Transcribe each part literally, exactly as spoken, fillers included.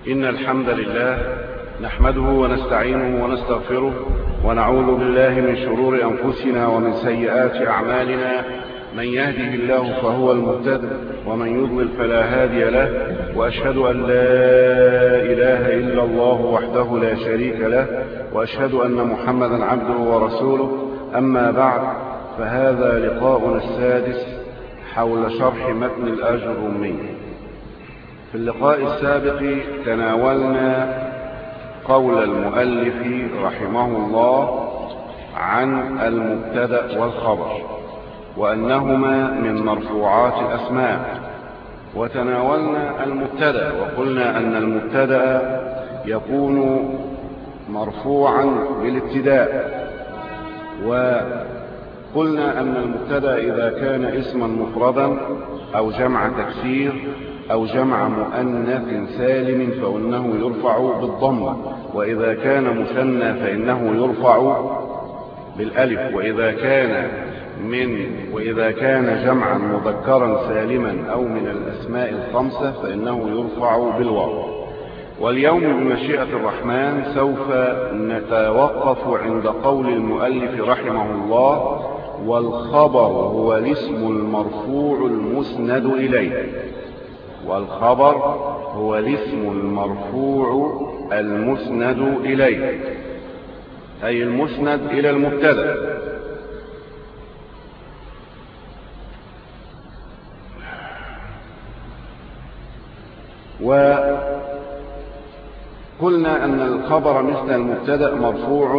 إن الحمد لله نحمده ونستعينه ونستغفره ونعوذ بالله من شرور أنفسنا ومن سيئات أعمالنا. من يهده الله فهو المهتد ومن يضلل فلا هادي له، وأشهد أن لا إله إلا الله وحده لا شريك له، وأشهد أن محمدا عبده ورسوله. أما بعد، فهذا لقاؤنا السادس حول شرح متن الآجرمية. في اللقاء السابق تناولنا قول المؤلف رحمه الله عن المبتدأ والخبر، وأنهما من مرفوعات الأسماء. وتناولنا المبتدأ وقلنا أن المبتدأ يكون مرفوعا بالابتداء، وقلنا أن المبتدأ إذا كان اسما مفردا أو جمع تكسير أو جمع مؤنث سالم فإنه يرفع بالضمة، وإذا كان مثنى فإنه يرفع بالألف، وإذا كان من وإذا كان جمعا مذكرا سالما أو من الأسماء الخمسة فإنه يرفع بالواو. واليوم بمشيئة الرحمن سوف نتوقف عند قول المؤلف رحمه الله: والخبر هو الاسم المرفوع المسند إليه. والخبر هو الاسم المرفوع المسند إليه، أي المسند إلى المبتدأ. وقلنا أن الخبر مثل المبتدأ مرفوع،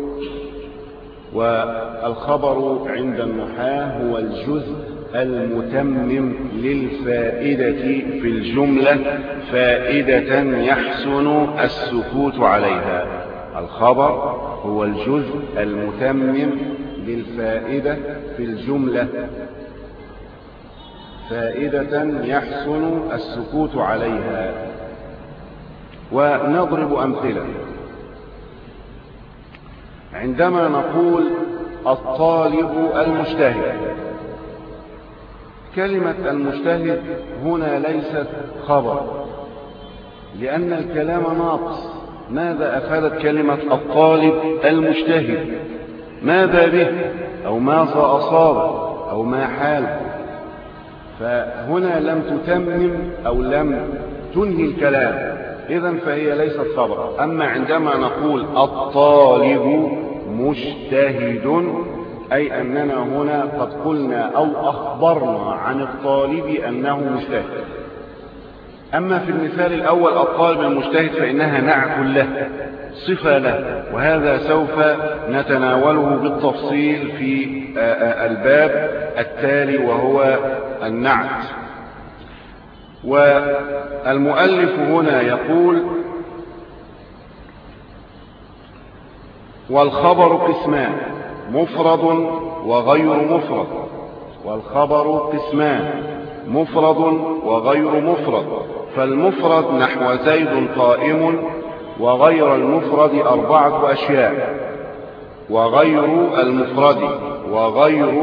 والخبر عند النحاة هو الجزء المتمم للفائدة في الجملة فائدة يحسن السكوت عليها. الخبر هو الجزء المتمم للفائدة في الجملة فائدة يحسن السكوت عليها. ونضرب أمثلة. عندما نقول الطالب المجتهد، كلمة المجتهد هنا ليست خبر، لأن الكلام ناقص. ماذا أفادت كلمة الطالب المجتهد؟ ماذا به؟ أو ماذا أصاب؟ أو ما حال؟ فهنا لم تتمم أو لم تنهي الكلام، إذن فهي ليست خبر. أما عندما نقول الطالب مجتهد، أي أننا هنا قد قلنا أو أخبرنا عن الطالب أنه مجتهد. أما في المثال الأول الطالب المجتهد فإنها نعت له، صفة له، وهذا سوف نتناوله بالتفصيل في الباب التالي وهو النعت. والمؤلف هنا يقول: والخبر قسمان، مفرد وغير مفرد. والخبر قسمان، مفرد وغير مفرد. فالمفرد نحو زيد قائم، وغير المفرد أربعة أشياء. وغير المفرد وغير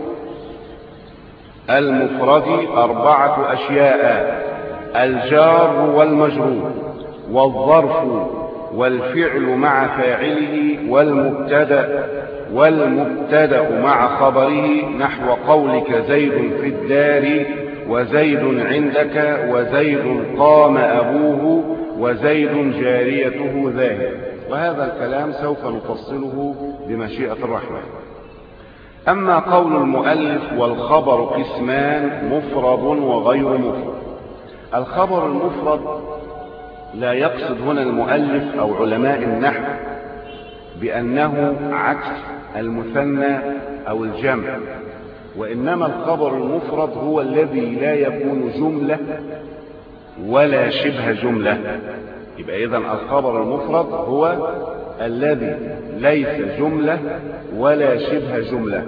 المفرد أربعة أشياء: الجار والمجرور، والظرف، والفعل مع فاعله، والمبتدأ والمبتدأ مع خبره، نحو قولك زيد في الدار، وزيد عندك، وزيد قام أبوه، وزيد جاريته ذاهب. وهذا الكلام سوف نفصله بمشيئة الرحمن. أما قول المؤلف والخبر قسمان، مفرد وغير مفرد. الخبر المفرد لا يقصد هنا المؤلف أو علماء النحو بأنه عكس المثنى أو الجمع، وإنما الخبر المفرد هو الذي لا يكون جملة ولا شبه جملة. يبقى إذن الخبر المفرد هو الذي ليس جملة ولا شبه جملة.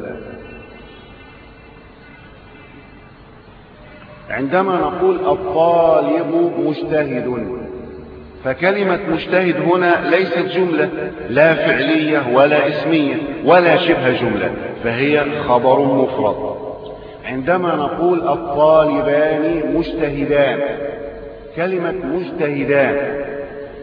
عندما نقول الطالب مجتهد، فكلمة مجتهد هنا ليست جملة لا فعلية ولا اسمية ولا شبه جملة، فهي خبر مفرد. عندما نقول الطالبان مجتهدان، كلمة مجتهدان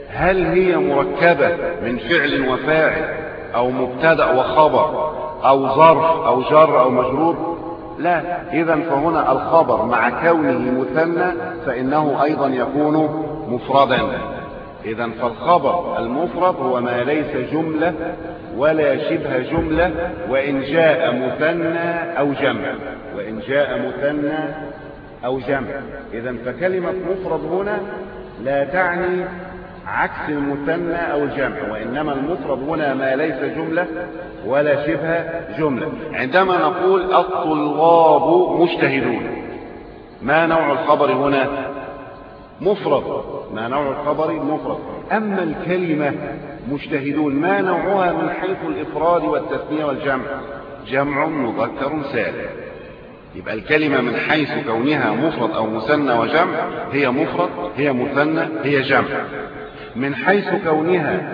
هل هي مركبة من فعل وفاعل أو مبتدأ وخبر أو ظرف أو جر أو مجرور؟ لا. إذن فهنا الخبر مع كونه مثنى فإنه أيضا يكون مفردا. إذن فالخبر المفرد هو ما ليس جملة ولا شبه جملة وإن جاء مثنى أو جمع، وإن جاء مثنى أو جمع. إذن فكلمة مفرد هنا لا تعني عكس المثنى أو الجمع، وإنما المفرد هنا ما ليس جملة ولا شبه جملة. عندما نقول الطلاب مجتهدون، ما نوع الخبر هنا؟ مفرد. ما نوع الخبر؟ مفرد. أما الكلمة مجتهدون ما نوعها من حيث الإفراد والتثنية والجمع؟ جمع مذكر سالم. يبقى الكلمة من حيث كونها مفرد أو مثنى وجمع هي مفرد، هي مثنى، هي جمع. من حيث كونها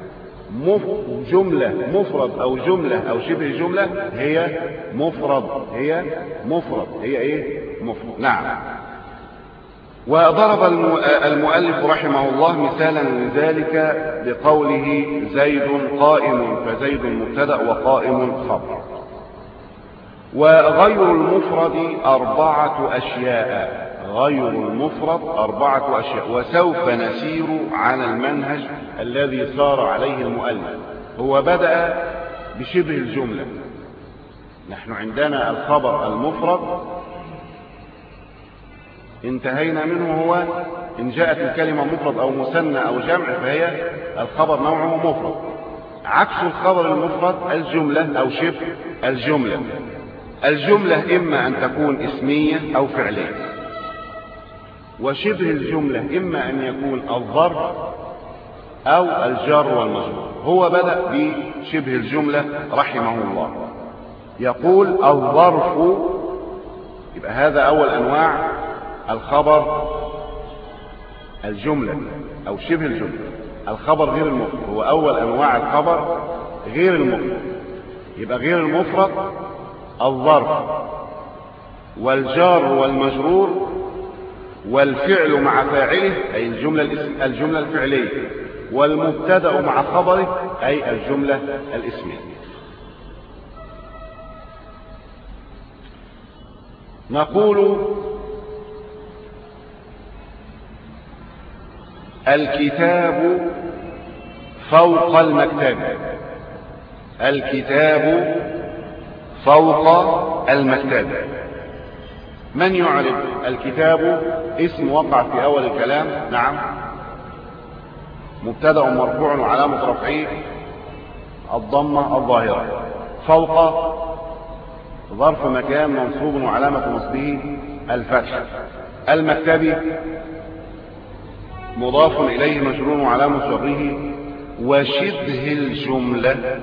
جملة مفرد أو جملة أو شبه جملة هي مفرد، هي مفرد، هي إيه؟ مفرد. نعم. وضرب المؤلف رحمه الله مثالا لذلك بقوله زيد قائم، فزيد مبتدأ وقائم خبر. وغير المفرد أربعة أشياء، غير المفرد أربعة أشياء، وسوف نسير على المنهج الذي سار عليه المؤلف. هو بدأ بشبه الجملة. نحن عندنا الخبر المفرد انتهينا منه، هو إن جاءت الكلمة مفرد أو مثنى أو جمع فهي الخبر نوعه مفرد. عكس الخبر المفرد الجملة أو شبه الجملة. الجملة إما أن تكون اسمية أو فعلية، وشبه الجملة إما أن يكون الظرف أو الجار والمجرور. هو بدأ بشبه الجملة رحمه الله، يقول الظرف، يبقى هذا أول أنواع الخبر الجملة أو شبه الجملة. الخبر غير المفرد هو أول أنواع الخبر غير المفرد. يبقى غير المفرد الظرف والجار والمجرور والفعل مع فاعله أي الجملة الجملة الفعلية، والمبتدأ مع خبره أي الجملة الاسمية. نقول الكتاب فوق المكتب، الكتاب فوق المكتب. من يعرف الكتاب؟ اسم وقع في أول الكلام. نعم. مبتدأ مرفوع وعلامة رفعه الضمة الظاهرة. فوق ظرف مكان منصوب وعلامة نصبه الفتح. المكتب مضاف إليه مجرور وعلامة جره. وشبه الجملة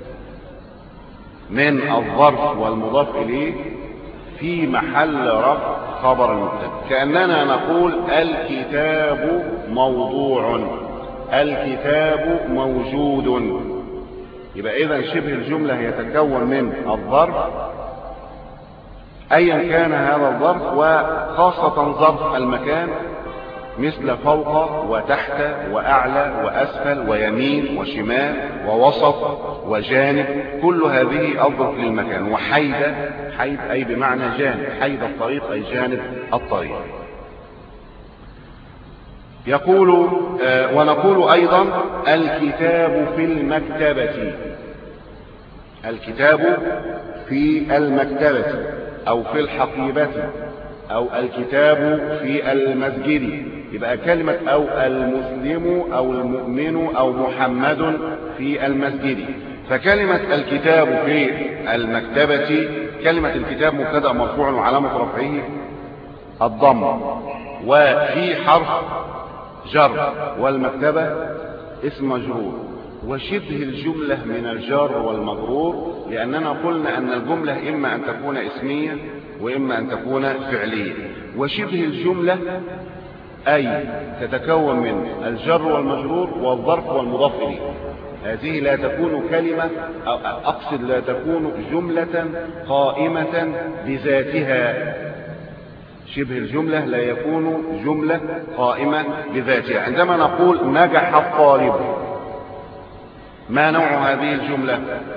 من الظرف والمضاف إليه في محل رفع خبر المبتدأ. كأننا نقول الكتاب موضوع، الكتاب موجود. يبقى إذن شبه الجملة يتكون من الظرف أيا كان هذا الظرف، وخاصة ظرف المكان مثل فوق وتحت وأعلى وأسفل ويمين وشمال ووسط وجانب، كل هذه أظرف للمكان. وحيد، حيد أي بمعنى جانب، حيد الطريق أي جانب الطريق. يقول آه ونقول أيضا الكتاب في المكتبة، الكتاب في المكتبة أو في الحقيبة أو الكتاب في المسجد. يبقى كلمة أو المسلم أو المؤمن أو محمد في المسجد. فكلمة الكتاب في المكتبة، كلمة الكتاب مبتدأ مرفوع وعلامة رفعه الضم، وفي حرف جر، والمكتبة اسم مجرور. وشبه الجملة من الجار والمجرور، لأننا قلنا أن الجملة إما أن تكون اسمية وإما أن تكون فعلية. وشبه الجملة أي تتكون من الجر والمجرور والظرف والمضاف إليه. هذه لا تكون كلمة، أقصد لا تكون جملة قائمة بذاتها. شبه الجملة لا يكون جملة قائمة بذاتها. عندما نقول نجح الطالب، ما نوع هذه الجملة؟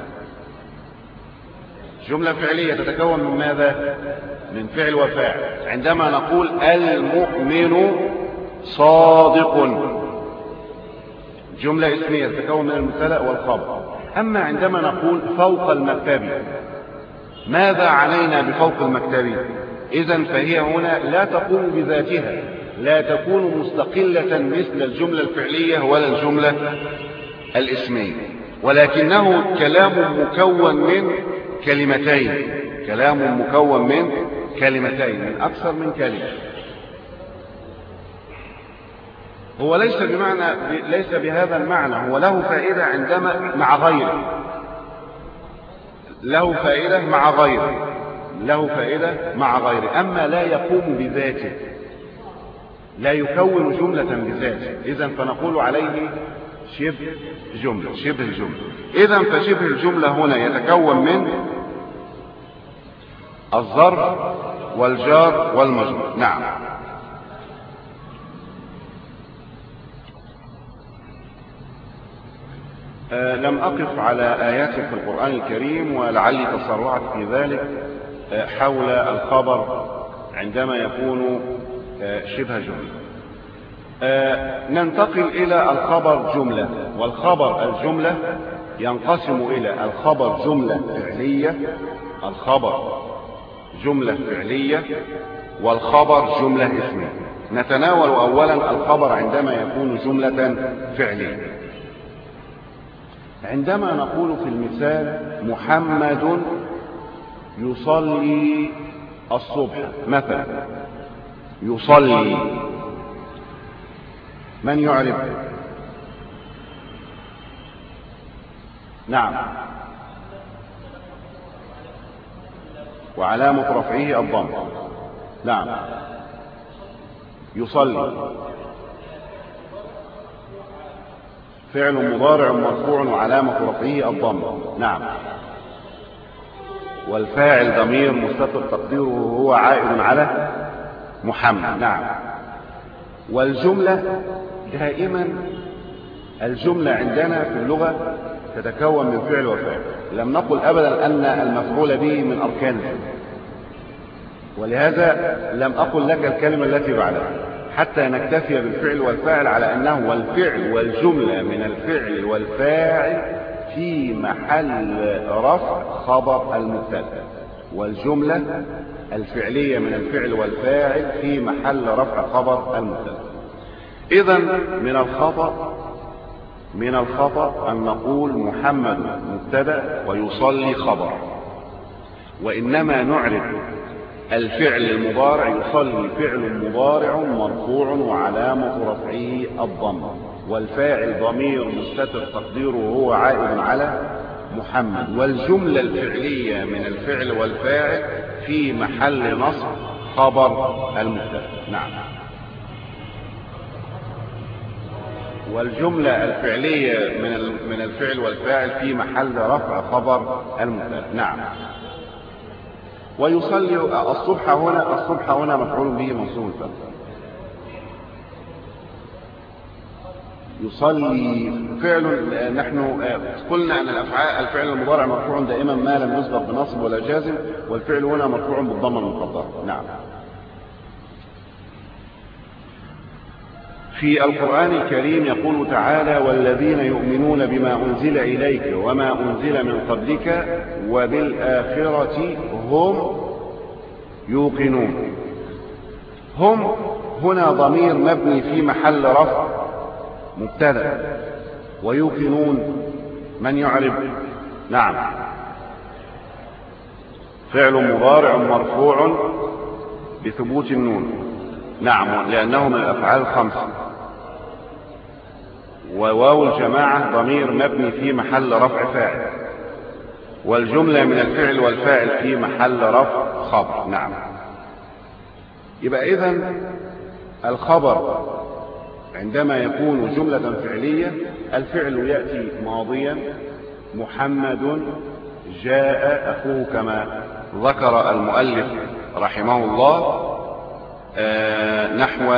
جملة فعلية تتكون من ماذا؟ من فعل وفاعل. عندما نقول المؤمن صادق، جملة اسمية تتكون من المبتدأ والخبر. أما عندما نقول فوق المكتب، ماذا علينا بفوق المكتب؟ إذن فهي هنا لا تقوم بذاتها، لا تكون مستقلة مثل الجملة الفعلية ولا الجملة الاسمية، ولكنه كلام مكون من كلمتين، كلام مكون من كلمتين، من أكثر من كلمة. هو ليس بمعنى ليس بهذا المعنى، هو له فائدة عندما مع غيره، له فائدة مع غيره، له فائدة مع غيره، أما لا يقوم بذاته، لا يكون جملة بذاته. إذن فنقول عليه شبه جملة، شبه الجملة. إذن فشبه الجملة هنا يتكون من الظرف والجار والمجرور. نعم. آه لم أقف على آيات في القرآن الكريم، ولعلي تسرعت في ذلك آه حول الخبر عندما يكون آه شبه جملة. آه ننتقل إلى الخبر جملة. والخبر الجملة ينقسم إلى الخبر جملة فعلية، الخبر جملة فعلية، والخبر جملة اسمية. نتناول أولا الخبر عندما يكون جملة فعلية. عندما نقول في المثال محمد يصلي الصبح مثلا، يصلي، من يعرف؟ نعم. وعلامة رفعه الضم. نعم. يصلي فعل مضارع مرفوع وعلامة رفعه الضم. نعم. والفاعل ضمير مستتر تقديره هو عائد على محمد. نعم. والجملة دائما، الجملة عندنا في اللغة تتكون من فعل وفاعل. لم نقل أبدا أن المفعول به من أركان الجملة، ولهذا لم أقل لك الكلمة التي بعدها حتى نكتفي بالفعل والفاعل على أنه والفعل والجملة من الفعل والفاعل في محل رفع خبر المبتدأ، والجملة الفعلية من الفعل والفاعل في محل رفع خبر المبتدأ. إذن من الخطأ من الخطأ أن نقول محمد مبتدأ ويصلي خبر، وإنما نعرف الفعل المضارع يصلي فعل مضارع مرفوع وعلامة رفعه الضم، والفاعل ضمير مستتر تقديره هو عائد على محمد، والجملة الفعلية من الفعل والفاعل في محل نصب خبر المبتدأ. نعم. والجملة الفعلية من من الفعل والفاعل في محل رفع خبر المبتدأ. نعم. ويصلي الصبح هنا، الصبح هنا مفعول به منصوب الفتح. يصلي فعل، نحن قلنا أن الأفعال الفعل المضارع مرفوع دائما ما لم يسبق بنصب ولا جازم، والفعل هنا مرفوع بالضمة المقدرة. نعم. في القرآن الكريم يقول تعالى: والذين يؤمنون بما أنزل إليك وما أنزل من قبلك وبالآخرة هم يوقنون. هم هنا ضمير مبني في محل رفع مبتدأ، ويوقنون من يعرب؟ نعم. فعل مضارع مرفوع بثبوت النون. نعم، لأنه من الأفعال الخمسة. وواو الجماعة ضمير مبني في محل رفع فاعل، والجملة من الفعل والفاعل في محل رفع خبر. نعم. يبقى إذن الخبر عندما يكون جملة فعلية الفعل يأتي ماضيا، محمد جاء أخوه كما ذكر المؤلف رحمه الله، آه نحو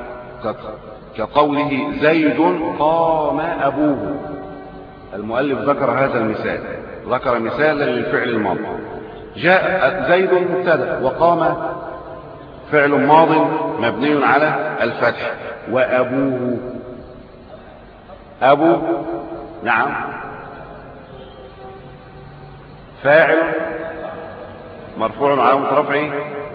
كقوله زيد قام أبوه. المؤلف ذكر هذا المثال، ذكر مثالا للفعل الماضي. جاء زيد مبتدأ وقام فعل ماض مبني على الفتح، وأبوه أبو نعم فاعل مرفوع علامة رفعه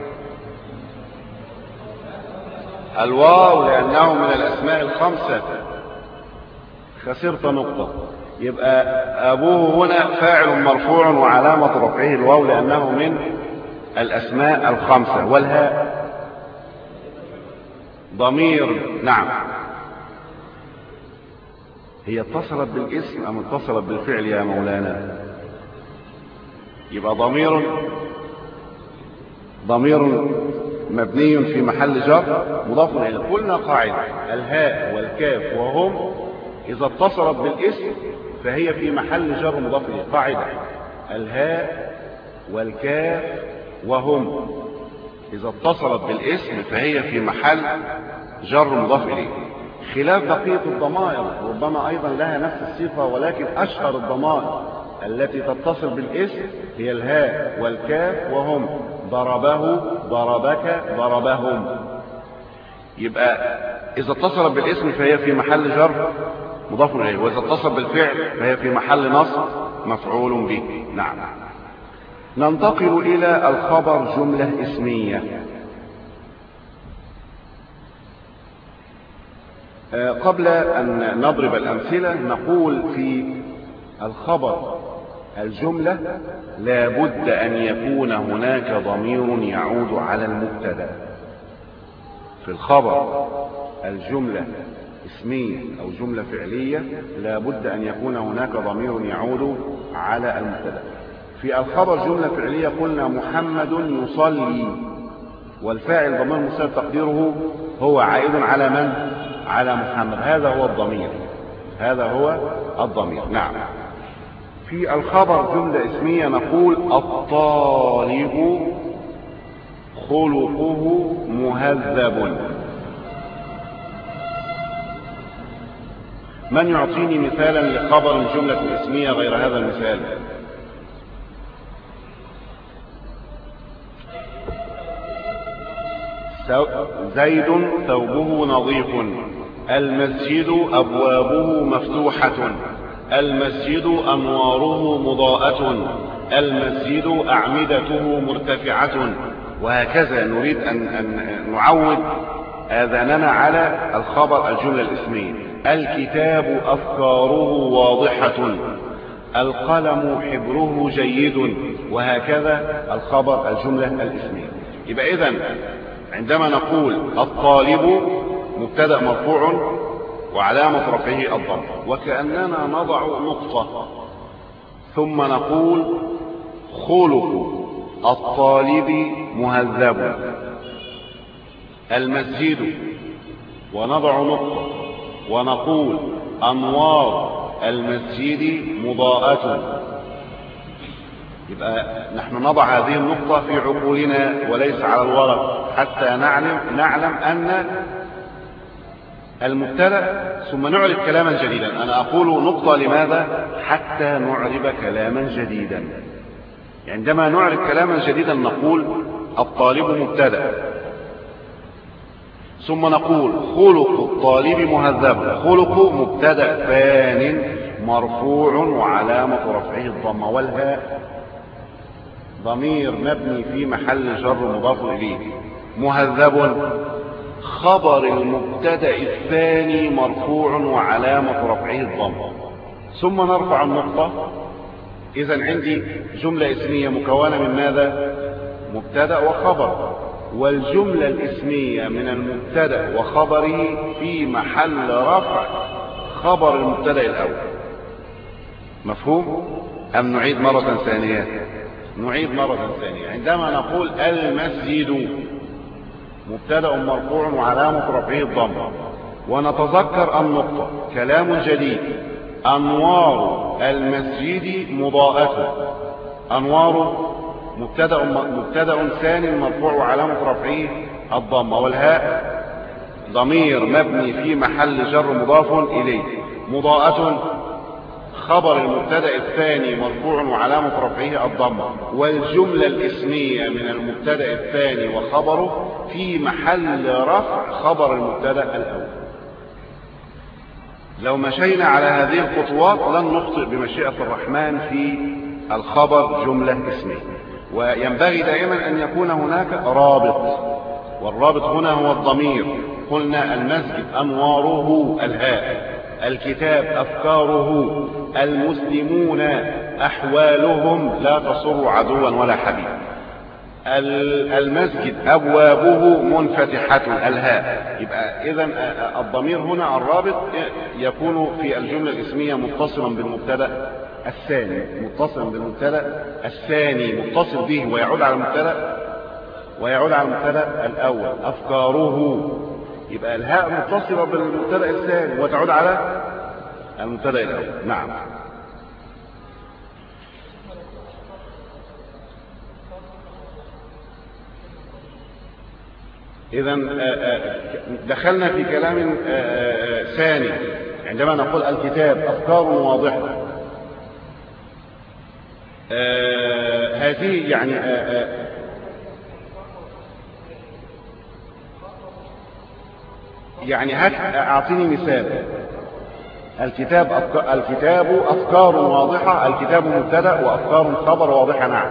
الواو لأنه من الأسماء الخمسة. خسرت نقطة. يبقى أبوه هنا فاعل مرفوع وعلامة رفعه الواو لأنه من الأسماء الخمسة. والهاء ضمير نعم. هي اتصلت بالاسم أم اتصلت بالفعل يا مولانا؟ يبقى ضمير ضمير مبني في محل جر مضاف إليه. قلنا قاعدة الهاء والكاف وهم إذا اتصلت بالاسم فهي في محل جر مضاف إليه. قاعدة الهاء والكاف وهم إذا اتصلت بالاسم فهي في محل جر مضاف إليه، خلاف بقية الضمائر ربما أيضا لها نفس الصفة، ولكن أشهر الضمائر التي تتصل بالاسم هي الهاء والكاف وهم. ضربه ضربك ضربهم. يبقى إذا اتصلت بالاسم فهي في محل جر مضاف إليه، وإذا اتصل بالفعل فهي في محل نصب مفعول به. نعم. ننتقل إلى الخبر جملة اسمية. قبل أن نضرب الأمثلة نقول في الخبر الجملة لا بد أن يكون هناك ضمير يعود على المبتدأ. في الخبر الجملة اسمية أو جملة فعلية لا بد أن يكون هناك ضمير يعود على المبتدأ. في الخبر جملة فعلية قلنا محمد يصلي، والفاعل ضمير مستتر تقديره هو عائد على من؟ على محمد. هذا هو الضمير، هذا هو الضمير. نعم. في الخبر جملة اسمية نقول الطالب خلقه مهذب. من يعطيني مثالا لخبر جملة اسمية غير هذا المثال؟ زيد ثوبه نظيف، المسجد أبوابه مفتوحة، المسجد أنواره مضاءة، المسجد أعمدته مرتفعة. وهكذا نريد أن, أن نعود آذاننا على الخبر الجملة الاسمية. الكتاب أفكاره واضحة، القلم حبره جيد، وهكذا الخبر الجملة الاسمية. يبقى إذن عندما نقول الطالب مبتدأ مرفوع وعلامة رفعه الضم، وكأننا نضع نقطة ثم نقول خلق الطالب مهذب، المسجد، ونضع نقطة ونقول أنوار المسجد مضاءة. يبقى نحن نضع هذه النقطة في عقولنا وليس على الورق حتى نعلم نعلم أن المبتدأ ثم نعرب كلاما جديدا. أنا أقول نقطة لماذا؟ حتى نعرب كلاما جديدا. عندما نعرب كلاما جديدا نقول الطالب مبتدأ، ثم نقول خلق الطالب مهذب. خلق مبتدأ ثان مرفوع وعلامة رفعه الضمة، والهاء ضمير مبني في محل جر مضاف إليه. مهذب خبر المبتدأ الثاني مرفوع وعلامة رفعه الضمة، ثم نرفع النقطة. إذن عندي جملة اسمية مكونة من ماذا؟ مبتدأ وخبر، والجملة الاسمية من المبتدأ وخبره في محل رفع خبر المبتدأ الأول. مفهوم؟ أم نعيد مرة ثانية؟ نعيد مرة ثانية. عندما نقول المسجد مبتدأ مرفوع وعلامة رفعه الضمة، ونتذكر النقطة كلام جديد. أنوار المسجد مضاءة، أنوار مبتدأ مبتدأ ثاني مرفوع وعلامة رفعه الضمة، والهاء ضمير مبني في محل جر مضاف إليه. مضاءة خبر المبتدأ الثاني مرفوع وعلامة رفعه الضمة، والجملة الاسمية من المبتدأ الثاني وخبره في محل رفع خبر المبتدأ الأول. لو مشينا على هذه الخطوات لن نخطئ بمشيئة الرحمن في الخبر جملة اسمية. وينبغي دائما أن يكون هناك رابط، والرابط هنا هو الضمير. قلنا المسجد أنواره الهاء، الكتاب أفكاره، المسلمون أحوالهم لا تصر عدوا ولا حبيبا. المسجد أبوابه منفتحة الهاء. يبقى إذن الضمير هنا الرابط يكون في الجملة الاسمية متصلا بالمبتدأ الثاني، متصلا بالمبتدأ الثاني متصل به ويعود على المبتدأ ويعود على المبتدأ الأول. أفكاره، يبقى الهاء متصلة بالمبتدأ الثاني وتعود على المبتدأ الأول. نعم. إذن دخلنا في كلام ثاني عندما نقول الكتاب أفكار واضحة. هذه يعني يعني هات أعطيني مثال. الكتاب أفكار، الكتاب أفكار واضحة، الكتاب مبتدأ وأفكار خبر واضحة. نعم.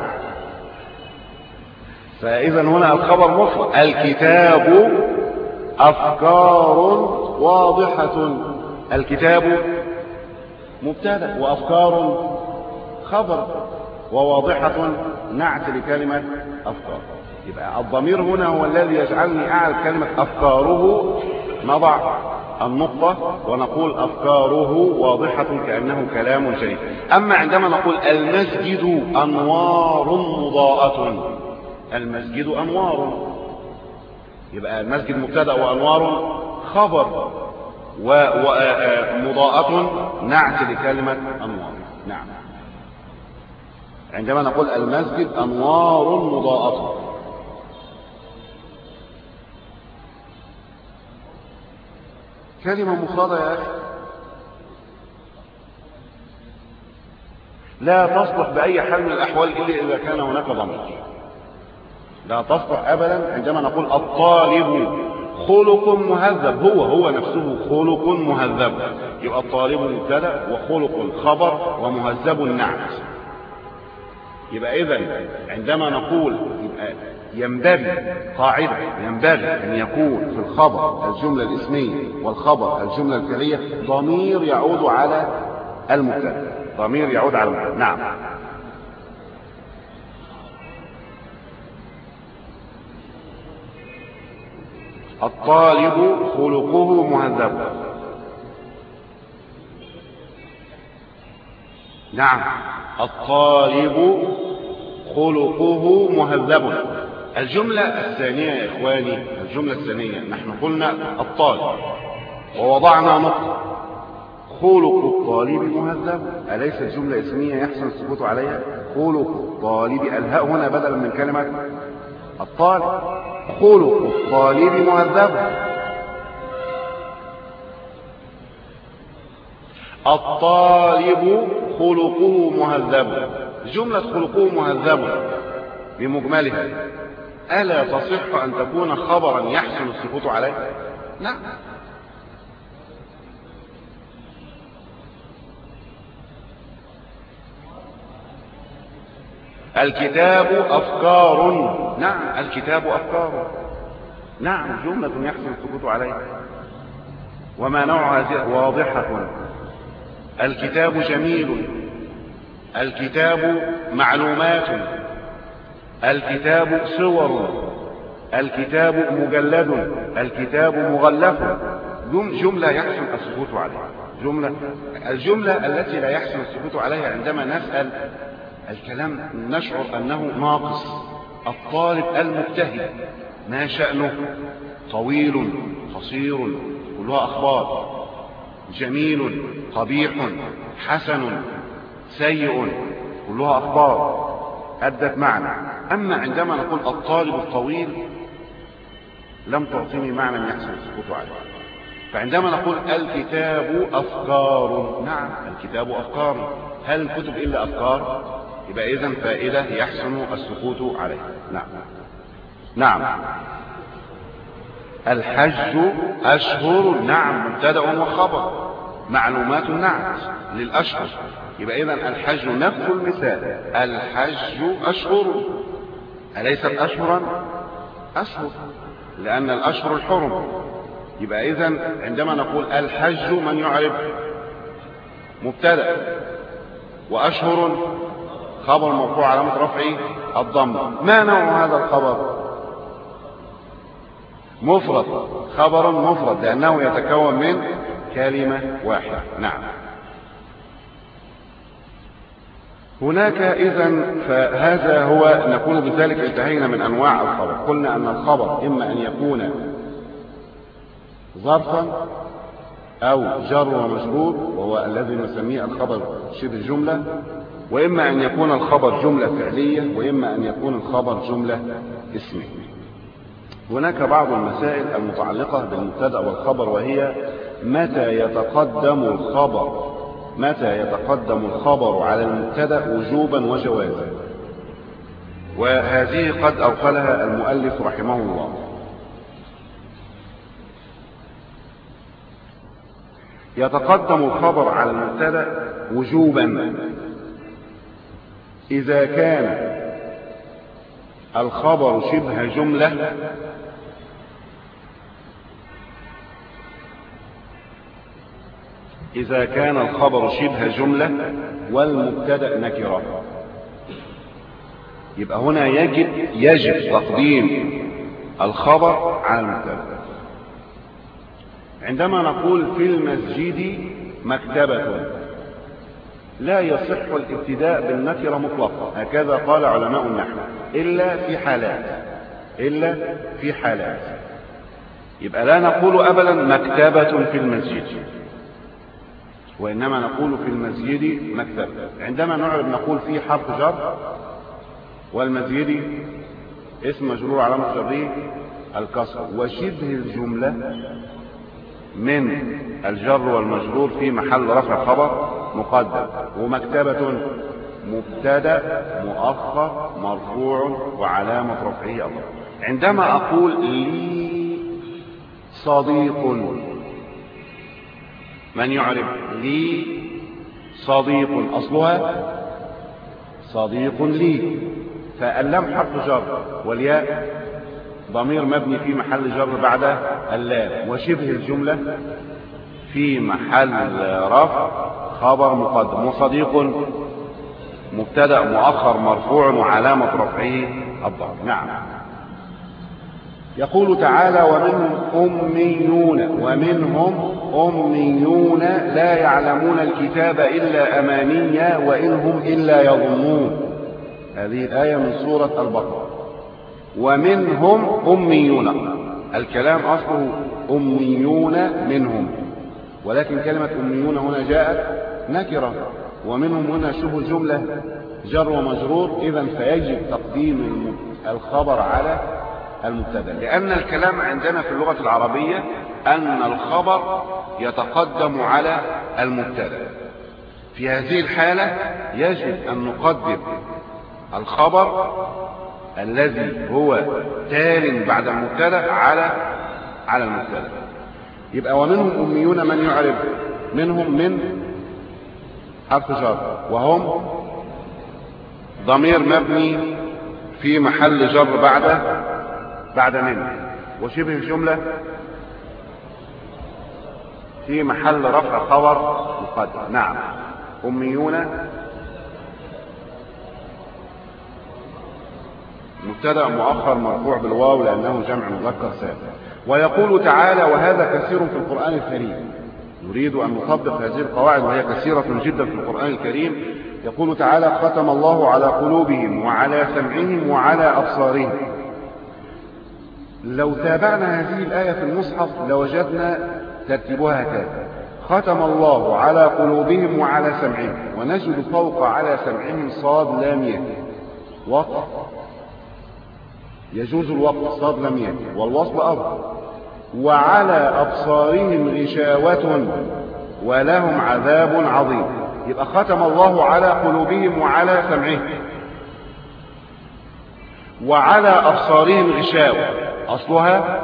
فإذا هنا الخبر مفرد، الكتاب أفكار واضحة، الكتاب مبتدأ وأفكار خبر، وواضحة نعت لكلمة أفكار. يبقى الضمير هنا هو الذي يجعلني أعرف كلمة أفكاره. نضع النقطة ونقول أفكاره واضحة كأنه كلام جديد. أما عندما نقول المسجد أنوار مضاءة، المسجد أنوار، يبقى المسجد مبتدأ وأنوار خبر، ومضاءة نعت لكلمة أنوار. نعم. عندما نقول المسجد أنوار مضاءة، كلمة مفردة يا أخي، لا تصلح بأي حال من الأحوال إلا إذا كان هناك ضمير. لا تصلح أبدا عندما نقول الطالب خلق مهذب، هو هو نفسه خلق مهذب، يبقى الطالب مبتدأ وخلق خبر ومهذب نعت. يبقى إذن عندما نقول يبقى ينبغي قاعدة، ينبغي أن يكون في الخبر الجملة الاسمية والخبر الجملة الفعلية ضمير يعود على المبتدأ، ضمير يعود على المبتدأ. نعم. الطالب خلقه مهذب. نعم. الطالب خلقه مهذب. الجملة الثانية يا إخواني، الجملة الثانية نحن قلنا الطالب ووضعنا نقطة، خلق الطالب مهذب، أليس الجملة اسمية يحسن السكوت عليها؟ خلق الطالب، الهاء هنا بدلا من كلمة الطالب، خلق الطالب مهذب. الطالب خلقه مهذب، جملة خلقه مهذب بمجملها ألا تصح أن تكون خبرا يحسن السكوت عليه؟ نعم. الكتاب أفكار، نعم الكتاب أفكار، نعم جملة يحسن السكوت عليها. وما نوع هذه؟ واضحة. الكتاب جميل، الكتاب معلومات، الكتاب صور، الكتاب مجلد، الكتاب مغلف. جملة يحسن السكوت عليها. جملة الجملة التي لا يحسن السكوت عليها عندما نسأل الكلام نشعر أنه ناقص. الطالب المجتهد ما شأنه؟ طويل قصير كلها أخبار، جميل قبيح حسن سيء كلها أخبار أدت معنى. أما عندما نقول الطالب الطويل لم تعطيني معنى يحسن السكوت عليه. فعندما نقول الكتاب أفكار، نعم الكتاب أفكار، هل الكتب إلا أفكار؟ يبقى إذن فائدة يحسن السكوت عليه. نعم نعم. الحج أشهر، نعم مبتدأ وخبر، معلومات نعت للأشهر. يبقى إذن الحج نفس المثال، الحج أشهر، أليست أشهرا؟ أشهر، لأن الأشهر الحرم. يبقى إذن عندما نقول الحج من يعرف؟ مبتدأ، وأشهر خبر مرفوع علامة رفعه الضمة. ما نوع هذا الخبر؟ مفرد، خبر مفرد لأنه يتكون من كلمة واحدة. نعم. هناك إذن فهذا هو، نكون بذلك انتهينا من أنواع الخبر. قلنا أن الخبر إما أن يكون ظرفا أو جر ومجرور، وهو الذي نسميه الخبر شبه جملة، وإما أن يكون الخبر جملة فعلية، وإما أن يكون الخبر جملة اسمية. هناك بعض المسائل المتعلقة بالمبتدأ والخبر، وهي متى يتقدم الخبر متى يتقدم الخبر على المبتدأ وجوبا وجوازا، وهذه قد أوصلها المؤلف رحمه الله. يتقدم الخبر على المبتدأ وجوبا إذا كان الخبر شبه جملة إذا كان الخبر شبه جملة والمبتدأ نكرة. يبقى هنا يجب يجب تقديم الخبر على المبتدأ. عندما نقول في المسجد مكتبة، لا يصح الابتداء بالنكرة مطلقا، هكذا قال علماء النحو، إلا في حالات إلا في حالات يبقى لا نقول أبدا مكتبة في المسجد، وإنما نقول في المسجد مكتبة. عندما نعرب نقول في حرف جر، والمسجد اسم مجرور علامة جره الكسر، وشبه الجملة من الجر والمجرور في محل رفع خبر مقدم، ومكتبة مبتدأ مؤخر مرفوع وعلامة رفعه الله. عندما أقول لي صديق، من يعرف لي صديق؟ أصلها صديق لي، فاللام حرف جر، والياء ضمير مبني في محل جر بعد اللام، وشبه الجملة في محل رفع خبر مقدم، وصديق مبتدأ مؤخر مرفوع وعلامة رفعه الضم. نعم. يقول تعالى ومنهم أميون، ومنهم أميون لا يعلمون الكتاب إلا أمانيا وإنهم إلا يظنون. هذه الآية من سورة البقرة. ومنهم أميون، الكلام أصله أميون منهم، ولكن كلمة أميون هنا جاءت نكرة، ومنهم هنا شبه جملة جر ومجرور، إذن فيجب تقديم الخبر على المبتدأ، لأن الكلام عندنا في اللغة العربية أن الخبر يتقدم على المبتدأ. في هذه الحالة يجب أن نقدم الخبر الذي هو تال بعد المبتدأ على على المبتدأ. يبقى ومنهم أميون من يعرف؟ منهم من حرف جر، وهم ضمير مبني في محل جر بعد بعد من، وشبه الجملة في محل رفع خبر مقدم. نعم. أميون مبتدأ مؤخر مرفوع بالواو لأنه جمع مذكر سالم. ويقول تعالى وهذا كثير في القرآن الكريم، نريد أن نطبق هذه القواعد وهي كثيرة جدا في القرآن الكريم. يقول تعالى ختم الله على قلوبهم وعلى سمعهم وعلى أبصارهم. لو تابعنا هذه الآية في المصحف لوجدنا ترتيبها هكذا: ختم الله على قلوبهم وعلى سمعهم، ونجد فوق على سمعهم صاد لام ي وقف يجوز الوقف، صاد لم يجد، والوصل أظهر. وعلى أبصارهم غشاوة ولهم عذاب عظيم. يبقى ختم الله على قلوبهم وعلى سمعهم. وعلى أبصارهم غشاوة، أصلها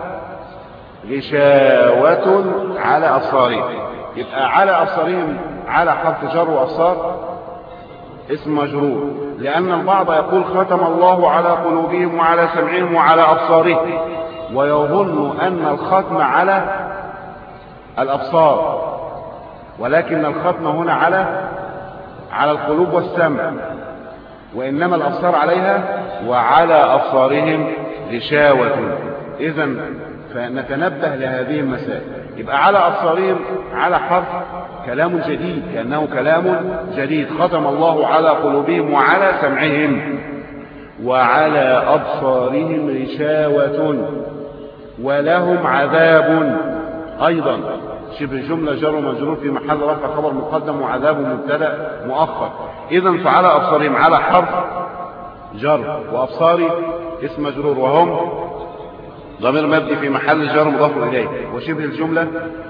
غشاوة على أبصارهم. يبقى على أبصارهم على حرف جر وأبصار اسم مجرور، لأن البعض يقول ختم الله على قلوبهم وعلى سمعهم وعلى أبصارهم، ويظن أن الختم على الأبصار، ولكن الختم هنا على على القلوب والسمع، وإنما الأبصار عليها. وعلى أبصارهم غشاوة. إذن فنتنبه لهذه المسائل. يبقى على أبصارهم على حرف كلام جديد، كأنه كلام جديد. ختم الله على قلوبهم وعلى سمعهم وعلى أبصارهم غشاوة ولهم عذاب أيضا. شبه جملة جر ومجرور في محل رفع خبر مقدم وعذاب مبتدأ مؤخر. إذن فعلى أبصارهم على حرف جر، وأبصاري اسم مجرور، وهم ضمير مبني في محل جر مضاف إليه. وشبه الجملة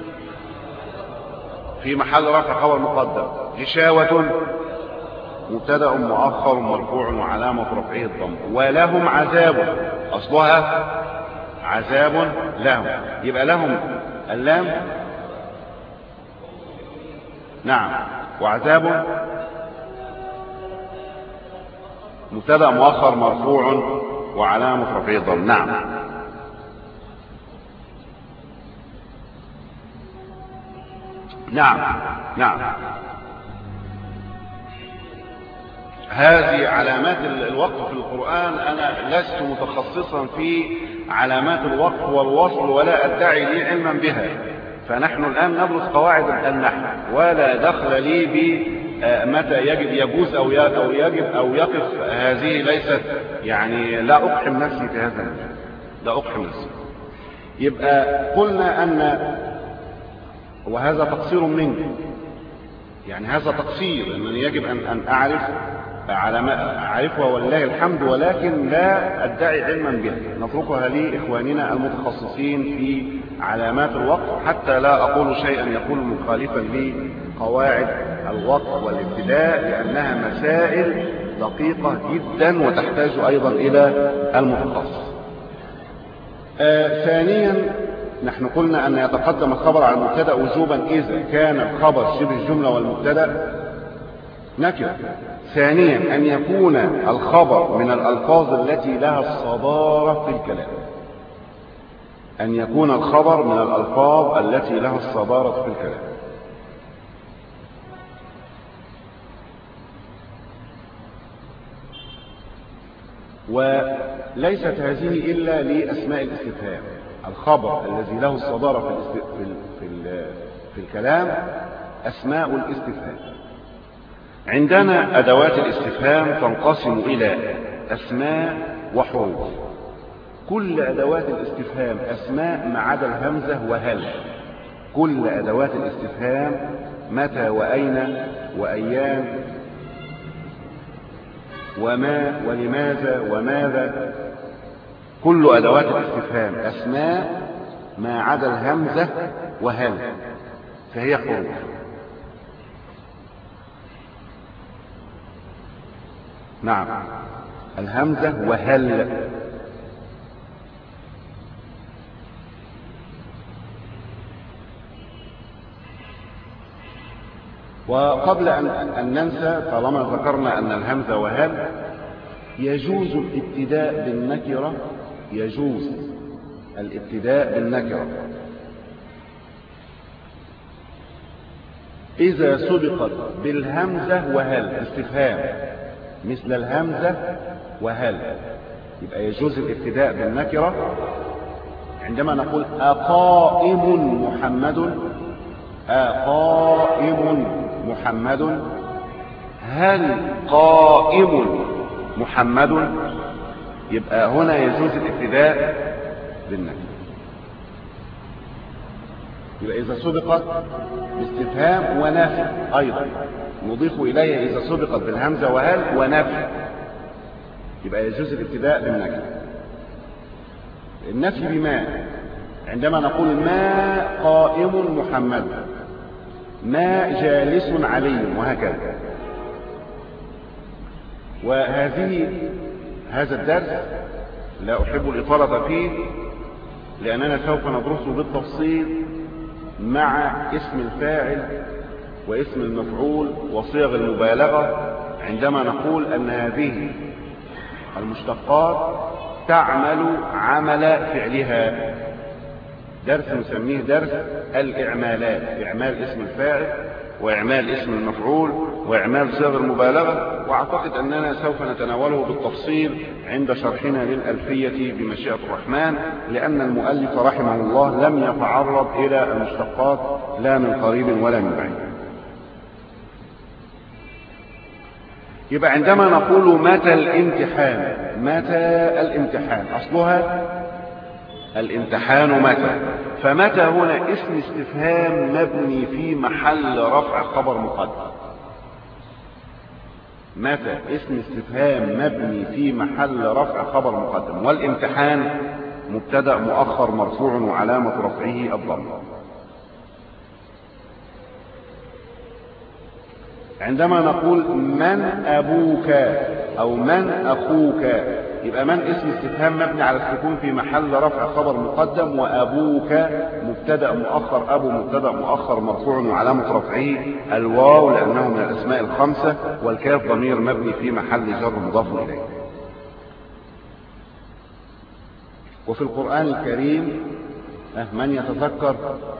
في محل رفع خبر مقدم. غشاوة مبتدأ مؤخر مرفوع وعلامة رفعه الضم. ولهم عذاب، أصلها عذاب لهم. يبقى لهم اللام نعم، وعذاب مبتدأ مؤخر مرفوع وعلامة رفعه الضم. نعم. نعم نعم هذه علامات الوقف في القرآن. أنا لست متخصصا في علامات الوقف والوصل ولا أدعي لي علما بها، فنحن الآن ندرس قواعد النحو، ولا دخل لي بمتى يجب يجوز أو يجب أو يقف. هذه ليست يعني لا أقحم نفسي في هذا المجال، لا أقحم نفسي. يبقى قلنا أن وهذا تقصير مني، يعني هذا تقصير أنني يجب أن أن أعرف علامات أعرفها ولله الحمد، ولكن لا أدعي علما بها. نتركها لإخواننا المتخصصين في علامات الوقف، حتى لا أقول شيئا يكون مخالفا لقواعد الوقف والابتداء، لأنها مسائل دقيقة جدا وتحتاج أيضا إلى المتخصص. آه ثانيا، نحن قلنا أن يتقدم الخبر على المبتدأ وجوبا إذا كان الخبر شبه الجملة والمبتدأ نكرة. ثانيا، أن يكون الخبر من الألفاظ التي لها الصدارة في الكلام. أن يكون الخبر من الألفاظ التي لها الصدارة في الكلام. وليست هذه إلا لأسماء الاستفهام. الخبر الذي له الصدارة في, الاست... في, ال... في, ال... في الكلام أسماء الاستفهام. عندنا أدوات الاستفهام تنقسم إلى أسماء وحروف. كل أدوات الاستفهام أسماء ما عدا الهمزة وهل. كل أدوات الاستفهام متى وأين وأيام وما ولماذا وماذا، كل أدوات الاستفهام أسماء ما عدا الهمزة وهل، فهي حروف. نعم، الهمزة وهل. وقبل أن ننسى، طالما ذكرنا أن الهمزة وهل، يجوز الابتداء بالنكرة. يجوز الابتداء بالنكرة إذا سبقت بالهمزة وهل. استفهام مثل الهمزة وهل، يبقى يجوز الابتداء بالنكرة عندما نقول أقائم محمد، أقائم محمد، هل قائم محمد، يبقى هنا يجوز الابتداء بالنكرة. يبقى إذا سبقت باستفهام ونفي أيضا نضيف إليه إذا سبقت بالهمزة وهل ونفي، يبقى يجوز الابتداء بالنكرة. النفي بما، عندما نقول ما قائم محمد، ما جالس علي، وهكذا. وهذه هذا الدرس لا أحب الإطالة فيه، لأننا سوف ندرسه بالتفصيل مع اسم الفاعل واسم المفعول وصيغ المبالغة، عندما نقول أن هذه المشتقات تعمل عمل فعلها. درس نسميه درس الإعمالات، إعمال اسم الفاعل وإعمال اسم المفعول وإعمال صيغ المبالغة، وأعتقد أننا سوف نتناوله بالتفصيل عند شرحنا للألفية بمشيئة الرحمن، لأن المؤلف رحمه الله لم يتعرض إلى المشتقات لا من قريب ولا من بعيد. يبقى عندما نقول متى الامتحان، متى الامتحان أصلها الامتحان متى، فمتى هنا اسم استفهام مبني في محل رفع خبر مقدم. متى اسم استفهام مبني في محل رفع خبر مقدم، والامتحان مبتدأ مؤخر مرفوع وعلامة رفعه الضمة. عندما نقول من أبوك أو من أخوك، يبقى من اسم استفهام مبني على السكون في محل رفع خبر مقدم، وأبوك مبتدأ مؤخر، أبو مبتدأ مؤخر مرفوع وعلامة رفعه الواو لأنه من الأسماء الخمسة، والكاف ضمير مبني في محل جر مضاف إليه. وفي القرآن الكريم من يتذكر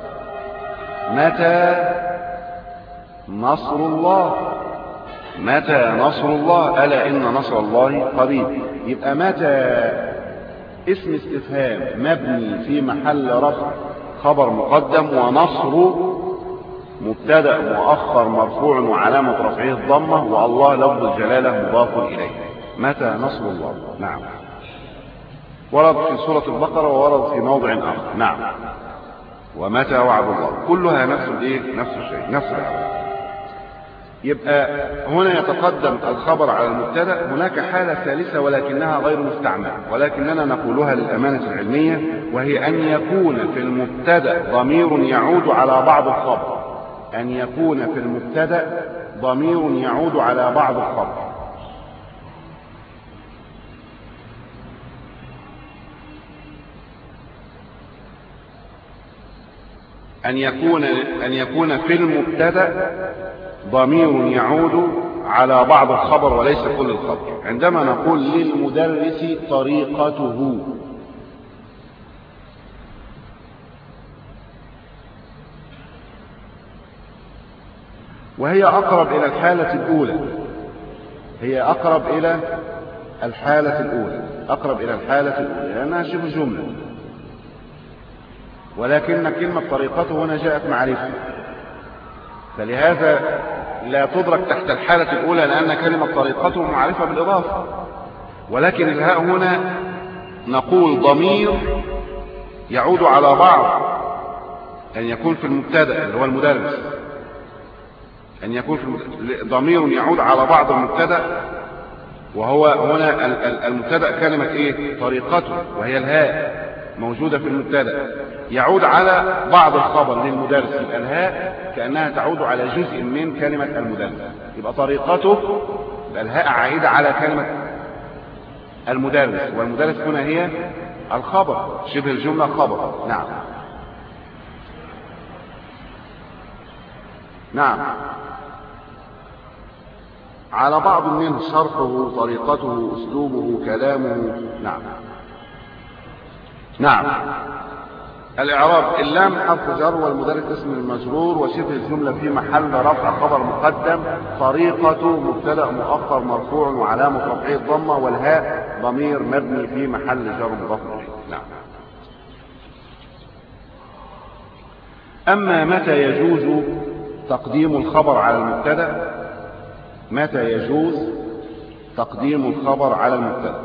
متى نصر الله، متى نصر الله، ألا إن نصر الله قريب. يبقى متى اسم استفهام مبني في محل رفع خبر مقدم، ونصر مبتدأ مؤخر مرفوع وعلامة رفعه الضمة، والله لفظ الجلالة مضاف إليه. متى نصر الله، نعم، ورد في سورة البقرة وورد في موضع آخر، نعم، ومتى وعد الله، كلها نفس الايه، نفس الشيء، نفس الأمر. يبقى هنا يتقدم الخبر على المبتدأ. هناك حالة ثالثة ولكنها غير مستعملة، ولكننا نقولها للأمانة العلمية، وهي أن يكون في المبتدأ ضمير يعود على بعض الخبر، أن يكون في المبتدأ ضمير يعود على بعض الخبر. أن يكون أن يكون في المبتدأ ضمير يعود على بعض الخبر وليس كل الخبر. عندما نقول للمدرس طريقته، وهي أقرب إلى الحالة الأولى، هي أقرب إلى الحالة الأولى، أقرب إلى الحالة الأولى لأنها شبه جملة، ولكن كلمة طريقته هنا جاءت معرفة، فلهذا لا تدرك تحت الحالة الأولى، لأن كلمة طريقته معرفة بالإضافة. ولكن الهاء هنا نقول ضمير يعود على بعض، أن يكون في المبتدأ اللي هو المدرس، أن يكون في ضمير يعود على بعض المبتدأ، وهو هنا المبتدأ كلمة إيه؟ طريقته، وهي الهاء موجودة في المبتدأ، يعود على بعض الخبر للمدرس، يبقى الهاء كأنها تعود على جزء من كلمة المدرس، يبقى طريقته، يبقى الهاء عائدة على كلمة المدرس، والمدرس هنا هي الخبر، شبه الجملة خبر. نعم نعم، على بعض منه، شرحه، طريقته، أسلوبه، كلامه. نعم نعم. الإعراب: اللام حرف جر، والمدرس اسم المجرور، وشبه الجملة في محل رفع خبر مقدم، طريقة مبتدأ مؤخر مرفوع وعلامة رفعه الضمة، والهاء ضمير مبني في محل جر مضاف إليه. نعم. أما متى يجوز تقديم الخبر على المبتدأ، متى يجوز تقديم الخبر على المبتدأ؟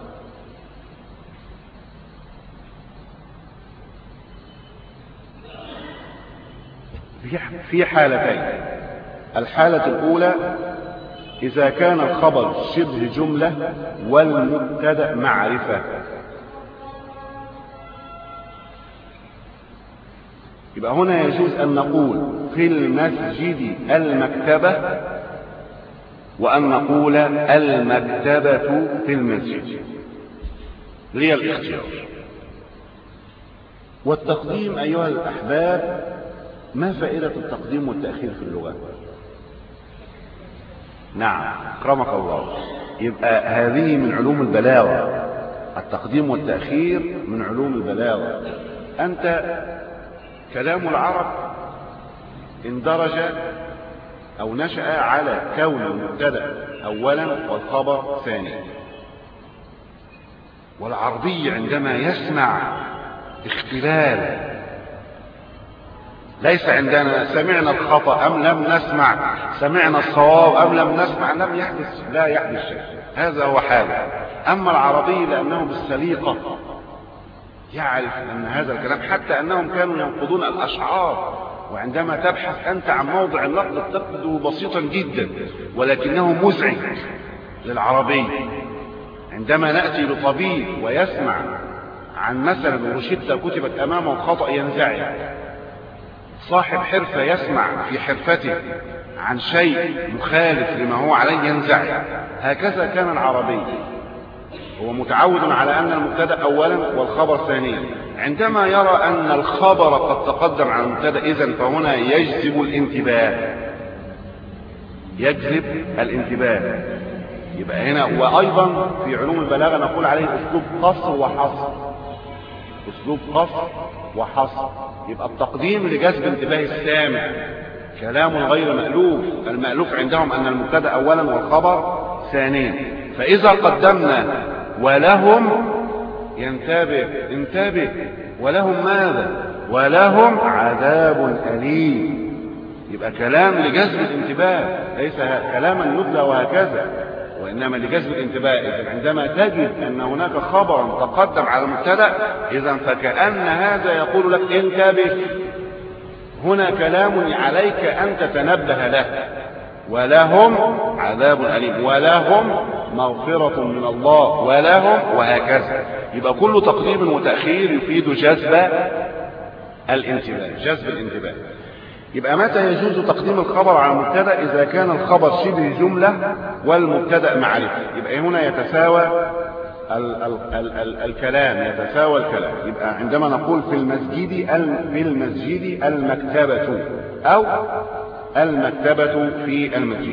في حالتين. الحالة الأولى إذا كان الخبر شبه جملة والمبتدأ معرفة، يبقى هنا يجوز أن نقول في المسجد المكتبة، وأن نقول المكتبة في المسجد، لي الاختيار. والتقديم أيها الأحباب، ما فائدة التقديم والتأخير في اللغة؟ نعم أكرمك الله. يبقى هذه من علوم البلاغة، التقديم والتأخير من علوم البلاغة. أنت كلام العرب اندرج أو نشأ على كون المبتدأ أولا والخبر ثانيا. والعربي عندما يسمع اختلال، ليس عندنا سمعنا الخطأ أم لم نسمع، سمعنا الصواب أم لم نسمع، لم يحدث، لا يحدث شيء، هذا هو حاله. أما العربي لأنه بالسليقة يعرف أن هذا الكلام، حتى أنهم كانوا ينقضون الأشعار، وعندما تبحث أنت عن موضع النقد تجده بسيطا جدا، ولكنه مزعج للعربي. عندما نأتي لطبيب ويسمع عن مثلا روشتة كتبت أمامه خطأ ينزعج، صاحب حرفة يسمع في حرفته عن شيء مخالف لما هو عليه ينزعج. هكذا كان العربي، هو متعود على أن المبتدأ أولا والخبر ثانيا. عندما يرى أن الخبر قد تقدم على المبتدأ، إذن فهنا يجذب الانتباه، يجذب الانتباه. يبقى هنا، وأيضا في علوم البلاغة نقول عليه أسلوب قصر وحصر، أسلوب قصر وحصر. يبقى التقديم لجذب انتباه السامع، كلام غير مألوف. المألوف عندهم أن المبتدأ أولا والخبر ثانيا. فإذا قدمنا ولهم ينتبه، انتبه، ولهم ماذا؟ ولهم عذاب أليم. يبقى كلام لجذب الانتباه، ليس كلاما يتلى وهكذا، وإنما لجذب الانتباه. إذن عندما تجد أن هناك خبرا تقدم على المبتدأ، إذن فكأن هذا يقول لك انتبه، هنا كلام عليك أن تتنبه له. ولهم عذاب أليم، ولهم مغفرة من الله، ولهم، وهكذا. يبقى كل تقديم وتأخير يفيد جذب الانتباه، جذب الانتباه. يبقى متى يجوز تقديم الخبر على المبتدأ؟ إذا كان الخبر شبه جملة والمبتدأ معرفة. يبقى هنا يتساوى ال ال ال ال الكلام، يتساوى الكلام. يبقى عندما نقول في المسجد، في المسجد المكتبة، أو المكتبة في المسجد.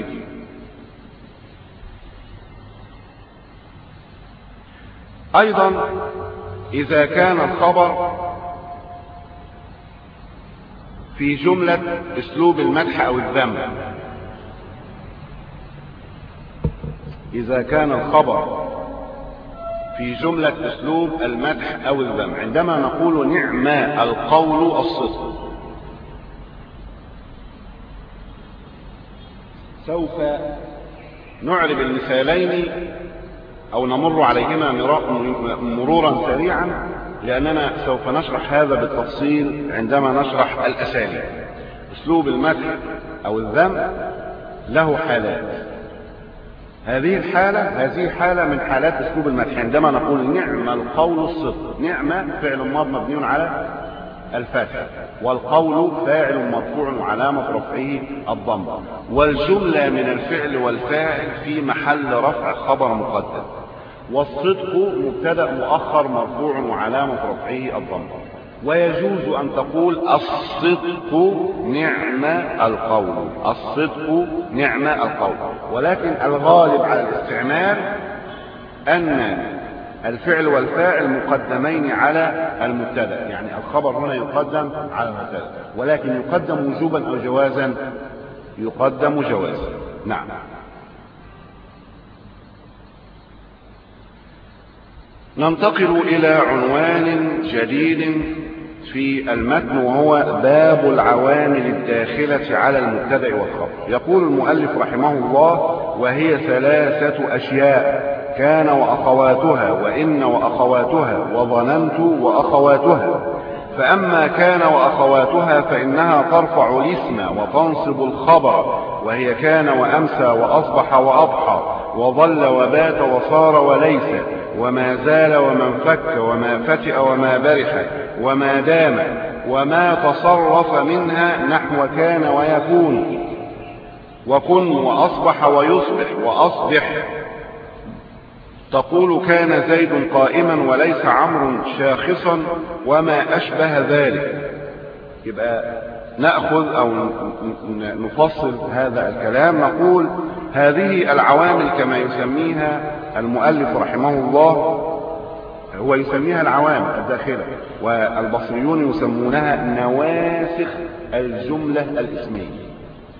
أيضا إذا كان الخبر في جملة اسلوب المدح او الذم، اذا كان الخبر في جملة اسلوب المدح او الذم، عندما نقول نعم القول الصدق، سوف نعرب المثالين او نمر عليهما مرورا سريعا، لأننا سوف نشرح هذا بالتفصيل عندما نشرح الأساليب. أسلوب المدح أو الذم له حالات. هذه الحالة هذه حالة من حالات أسلوب المدح، عندما نقول نعم القول الصدق. نعم فعل ماض مبني على الفتح، والقول فاعل مرفوع وعلامة رفعه الضمة، والجملة من الفعل والفاعل في محل رفع خبر مقدم، والصدق مبتدأ مؤخر مرفوع وعلامة رفعه الضمة. ويجوز أن تقول الصدق نعم القول، الصدق نعم القول، ولكن الغالب على الاستعمال أن الفعل والفاعل مقدمين على المبتدأ، يعني الخبر هنا يقدم على المبتدأ، ولكن يقدم وجوبا أو جوازا؟ يقدم جوازا. نعم. ننتقل إلى عنوان جديد في المتن، وهو باب العوامل الداخلة على المبتدأ والخبر. يقول المؤلف رحمه الله: وهي ثلاثة أشياء: كان وأخواتها، وإن وأخواتها، وظننت وأخواتها. فأما كان وأخواتها فإنها ترفع الاسم وتنصب الخبر، وهي كان وأمسى وأصبح وأضحى وظل وبات وصار وليس وما زال وما انفك وما فتئ وما برح وما دام وما تصرف منها نحو كان ويكون، وكن وأصبح ويصبح وأصبح. تقول كان زيد قائما وليس عمرو شاخصا وما أشبه ذلك. يبقى نأخذ أو نفصل هذا الكلام، نقول هذه العوامل كما يسميها المؤلف رحمه الله، هو يسميها العوامل الداخلة، والبصريون يسمونها نواسخ الجملة الاسمية.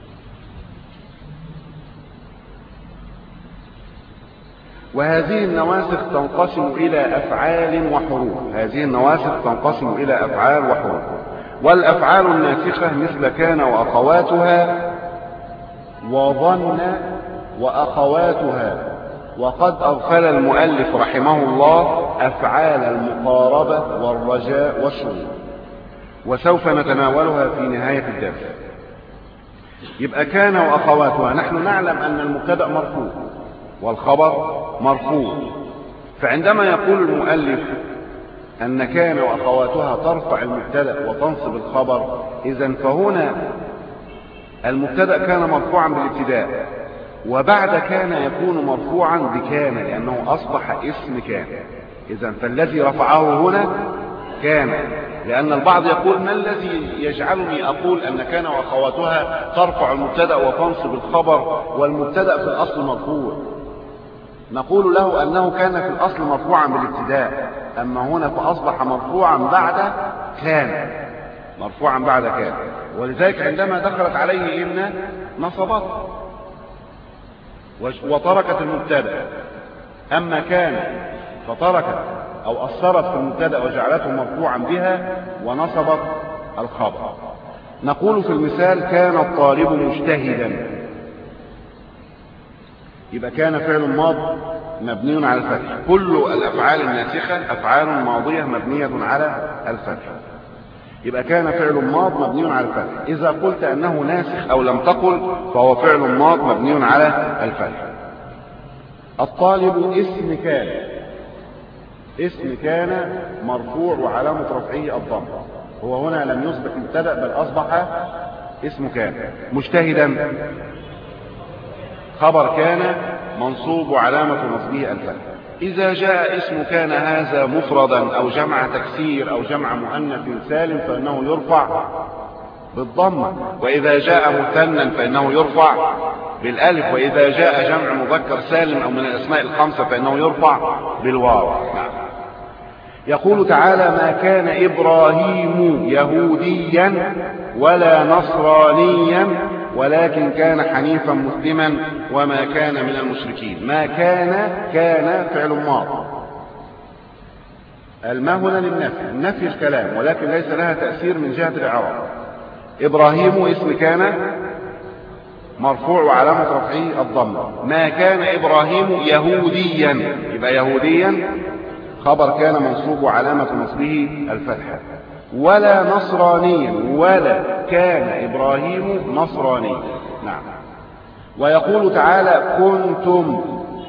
وهذه النواسخ تنقسم إلى أفعال وحروف. هذه النواسخ تنقسم إلى أفعال وحروف. والأفعال الناسخة مثل كان وأخواتها وظن وأخواتها. وقد أغفل المؤلف رحمه الله أفعال المقاربة والرجاء والشروط، وسوف نتناولها في نهاية الدرس. يبقى كان وأخواتها، نحن نعلم أن المبتدأ مرفوع والخبر مرفوع، فعندما يقول المؤلف أن كان وأخواتها ترفع المبتدأ وتنصب الخبر، إذن فهنا المبتدأ كان مرفوعا بالابتداء، وبعد كان يكون مرفوعا بكان لأنه أصبح اسم كان. إذن فالذي رفعه هنا كان، لأن البعض يقول ما الذي يجعلني أقول أن كان وأخواتها ترفع المبتدأ وتنصب الخبر والمبتدأ في الأصل مرفوع؟ نقول له أنه كان في الأصل مرفوعا بالابتداء، أما هنا فأصبح مرفوعا بعد كان، مرفوعا بعد كان، ولذلك عندما دخلت عليه إن نصبت وتركت المبتدأ. أما كان فتركت أو أثرت في المبتدأ وجعلته مرفوعا بها ونصبت الخبر. نقول في المثال كان الطالب مجتهدا، يبقى كان فعل ماض مبني على الفتح. كل الأفعال الناسخة أفعال ماضية مبنية على الفتح. يبقى كان فعل ماض مبني على الفتح. إذا قلت أنه ناسخ أو لم تقل فهو فعل ماض مبني على الفتح. الطالب اسم كان، اسم كان مرفوع وعلامة رفعه الضم. هو هنا لم يصبح مبتدأ بل أصبح اسم كان. مجتهدا خبر كان منصوب وعلامة نصبه الفتح. إذا جاء اسم كان هذا مفردا أو جمع تكسير أو جمع مؤنث سالم فإنه يرفع بالضمة، وإذا جاء مثنى فإنه يرفع بالألف، وإذا جاء جمع مذكر سالم أو من الأسماء الخمسة فإنه يرفع بالواو. يقول تعالى ما كان إبراهيم يهوديا ولا نصرانيا ولكن كان حنيفا مسلما وما كان من المشركين. ما كان، كان فعل ماض، الماء هنا للنفي، النفي الكلام، ولكن ليس لها تأثير من جهة الإعراب. إبراهيم اسم كان مرفوع وعلامة رفعه الضمة. ما كان إبراهيم يهوديا، يبقى يهوديا خبر كان منصوب وعلامة نصبه الفتحة. ولا نصرانيا، ولا كان إبراهيم نصرانيا. نعم. ويقول تعالى كنتم،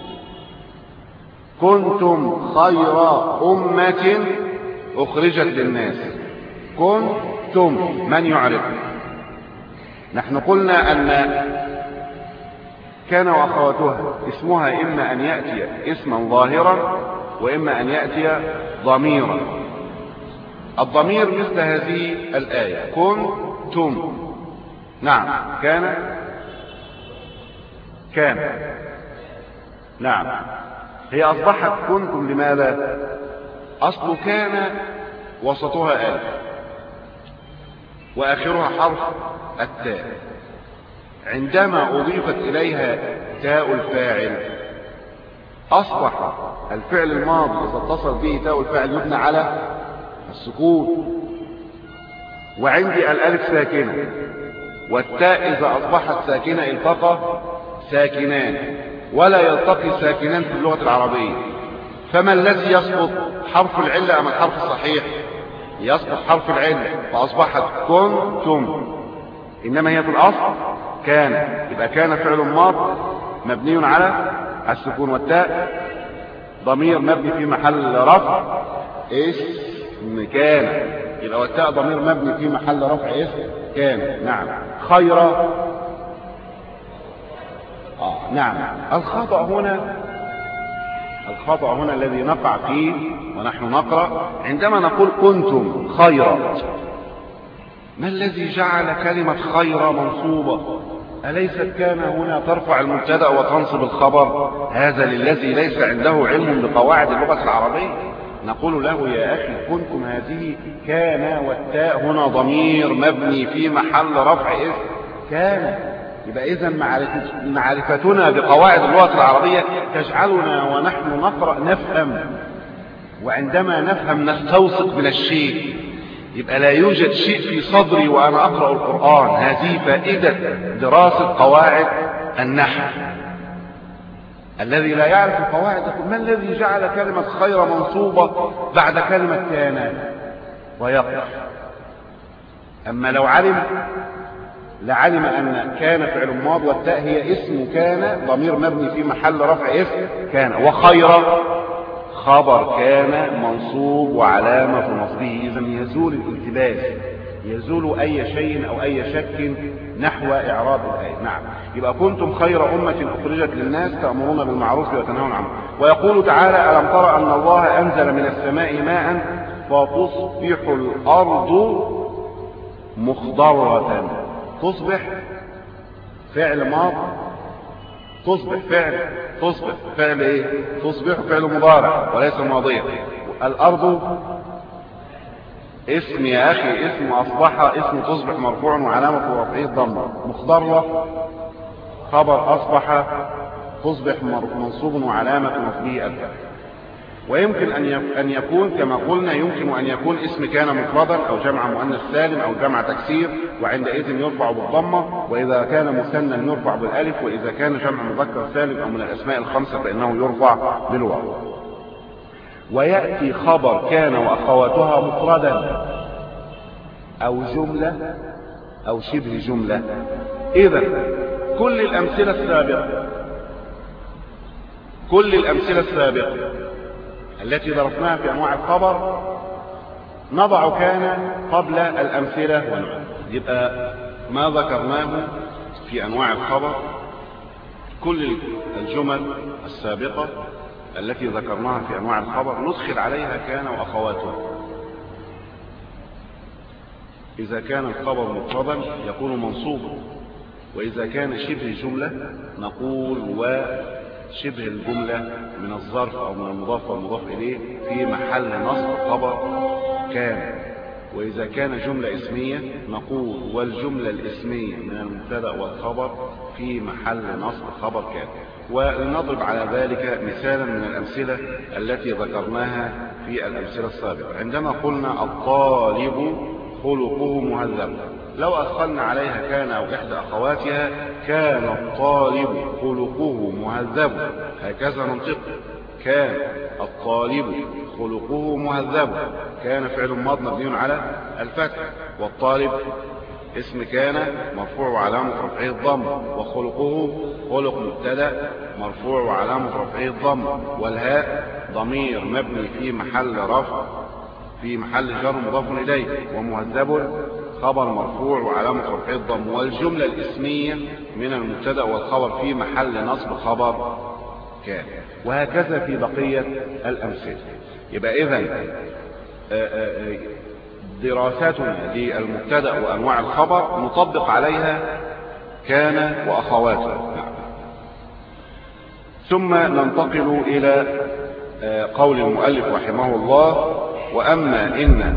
كنتم خير أمة أخرجت للناس. كنتم من يعرف؟ نحن قلنا أن كان وأخواتها اسمها إما أن يأتي اسما ظاهرا وإما أن يأتي ضميرا. الضمير مثل هذه الآية كنتم. نعم. كان، كان. نعم. هي أصبحت كنتم لماذا؟ أصل كان وسطها ألف وآخرها حرف التاء. عندما أضيفت إليها تاء الفاعل أصبح الفعل الماضي إذا اتصل به تاء الفاعل يبنى على السكون، وعندي الألف ساكنة والتاء إذا أصبحت ساكنة التقى ساكنان، ولا يلتقي ساكنان في اللغة العربية. فما الذي يسقط؟ حرف العلة أم الحرف الصحيح؟ يسقط حرف العلة فأصبحت كنتم، إنما هي في الأصل كان. يبقى كان فعل ماض مبني على السكون والتاء ضمير مبني في محل رفع اسم كان. يبقى والتاء ضمير مبني في محل رفع اسم كان. نعم. خير. آه نعم. الخطأ هنا الخطأ هنا الذي نقع فيه ونحن نقرأ عندما نقول كنتم خيرا. ما الذي جعل كلمة خير منصوبة؟ أليست كان هنا ترفع المبتدأ وتنصب الخبر؟ هذا للذي ليس عنده علم بقواعد اللغة العربية. نقول له يا أخي كنتم هذه كان والتاء هنا ضمير مبني في محل رفع اسم كان. يبقى إذن معرفتنا بقواعد اللغة العربية تجعلنا ونحن نقرأ نفهم، وعندما نفهم نستوثق من الشيء. يبقى لا يوجد شيء في صدري وأنا أقرأ القرآن. هذه فائدة دراسة قواعد النحو. الذي لا يعرف القواعد يقول ما الذي جعل كلمة خير منصوبة بعد كلمة كان ويقف. أما لو علم لعلم أن كان فعل ماض والتاء هي اسم كان ضمير مبني في محل رفع اسم كان، وخير خبر كان منصوب وعلامة نصبه. إذن يزول الالتباس، يزول أي شيء أو أي شك نحو إعراب الآية. نعم. يبقى كنتم خير أمة أخرجت للناس تأمرون بالمعروف وتنهون عنه. ويقول تعالى ألم ترى أن الله أنزل من السماء ماء فتصبح الأرض مخضرة. تصبح فعل ماض، تصبح فعل تصبح فعل ايه؟ تصبح فعل مضارع وليس ماضيا. الأرض اسم يا أخي، اسم أصبح، اسم تصبح مرفوع وعلامة رفعه الضمة. مخضرة خبر أصبح تصبح منصوب وعلامة نصبه الفتح. ويمكن أن يكون كما قلنا يمكن أن يكون اسم كان مفردا أو جمع مؤنث سالم أو جمع تكسير، وعندئذ يرفع بالضمة، وإذا كان مثنى يرفع بالألف، وإذا كان جمع مذكر سالم أو من الأسماء الخمسة فإنه يرفع بالواو. ويأتي خبر كان وأخواتها مفردا أو جملة أو شبه جملة. إذا كل الأمثلة السابقة كل الأمثلة السابقة التي درسناها في أنواع الخبر نضع كان قبل الأمثلة ونوع. يبقى ما ذكرناه في أنواع الخبر كل الجمل السابقة التي ذكرناها في أنواع الخبر ندخل عليها كان وأخواتها. إذا كان الخبر مفردا يكون منصوبا، وإذا كان شبه جملة نقول وشبه الجملة من الظرف أو من المضاف والمضاف إليه في محل نصب خبر كان. وإذا كان جملة اسمية نقول والجملة الاسمية من المبتدأ والخبر في محل نصب خبر كان. ولنضرب على ذلك مثالا من الأمثلة التي ذكرناها في الأمثلة السابقة. عندما قلنا الطالب خلقه مهذب، لو أدخلنا عليها كان أو إحدى أخواتها كان الطالب خلقه مهذب، هكذا ننطق كان الطالب خلقه مهذب. كان فعل ماض مبني على الفتح، والطالب اسم كان مرفوع وعلامة رفعه الضم، وخلقه خلق مبتدا مرفوع وعلامة رفعه الضم، والهاء ضمير مبني في محل رفع في محل جر مضاف إليه، ومهذب خبر مرفوع وعلامة رفعه الضم، والجملة الاسمية من المبتدا والخبر في محل نصب خبر كان. وهكذا في بقية الأمثلة. يبقى إذن دراستنا للمبتدا وأنواع الخبر نطبق عليها كان وأخواتها. ثم ننتقل إلى قول المؤلف رحمه الله: وأما إن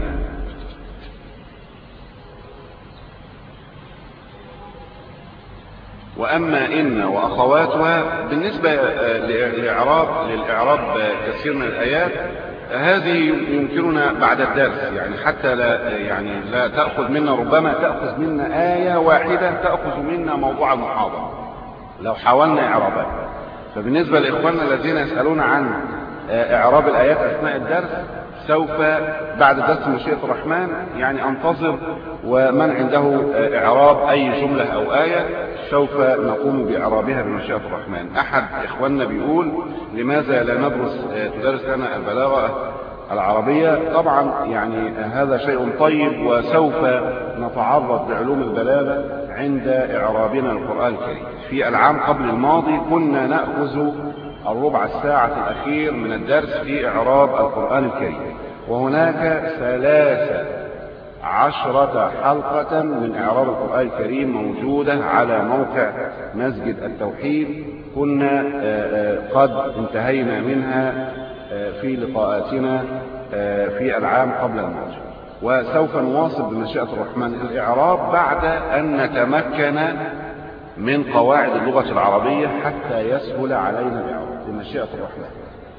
وأما إن وأخواتها بالنسبة للإعراب للإعراب كثير من الآيات هذه يمكننا بعد الدرس، يعني حتى لا يعني لا تأخذ منا، ربما تأخذ منا آية واحدة تأخذ منا موضوع المحاضرة لو حاولنا إعرابها. فبالنسبة لإخواننا الذين يسألون عن إعراب الآيات أثناء الدرس سوف بعد درس مشيئة الرحمن يعني أنتظر، ومن عنده إعراب أي جملة أو آية سوف نقوم بإعرابها بمشيئة الرحمن. أحد إخواننا بيقول: لماذا لا ندرس تدرس لنا البلاغة العربية. طبعا يعني هذا شيء طيب، وسوف نتعرض لعلوم البلاغة عند إعرابنا للقرآن الكريم. في العام قبل الماضي كنا نأخذ الربع الساعة الأخير من الدرس في إعراب القرآن الكريم، وهناك ثلاثة عشرة حلقة من إعراب القرآن الكريم موجودة على موقع مسجد التوحيد، كنا قد انتهينا منها في لقاءاتنا في العام قبل الماضي، وسوف نواصل بمشيئة الرحمن الإعراب بعد أن نتمكن من قواعد اللغة العربية حتى يسهل علينا الإعراب بمشيئة الرحمن.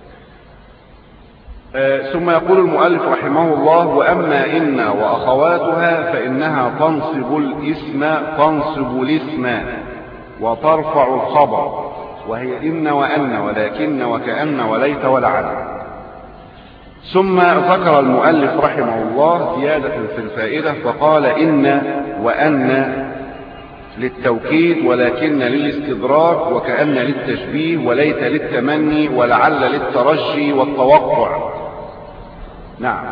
آه ثم يقول المؤلف رحمه الله: وأما إن وأخواتها فإنها تنصب الاسم تنصب الاسم وترفع الخبر، وهي إن وأن ولكن وكأن وليت ولعل. ثم ذكر المؤلف رحمه الله زيادة في الفائدة فقال: إن وأن للتوكيد، ولكن للاستدراك، وكأن للتشبيه، وليت للتمني، ولعل للترجي والتوقع. نعم،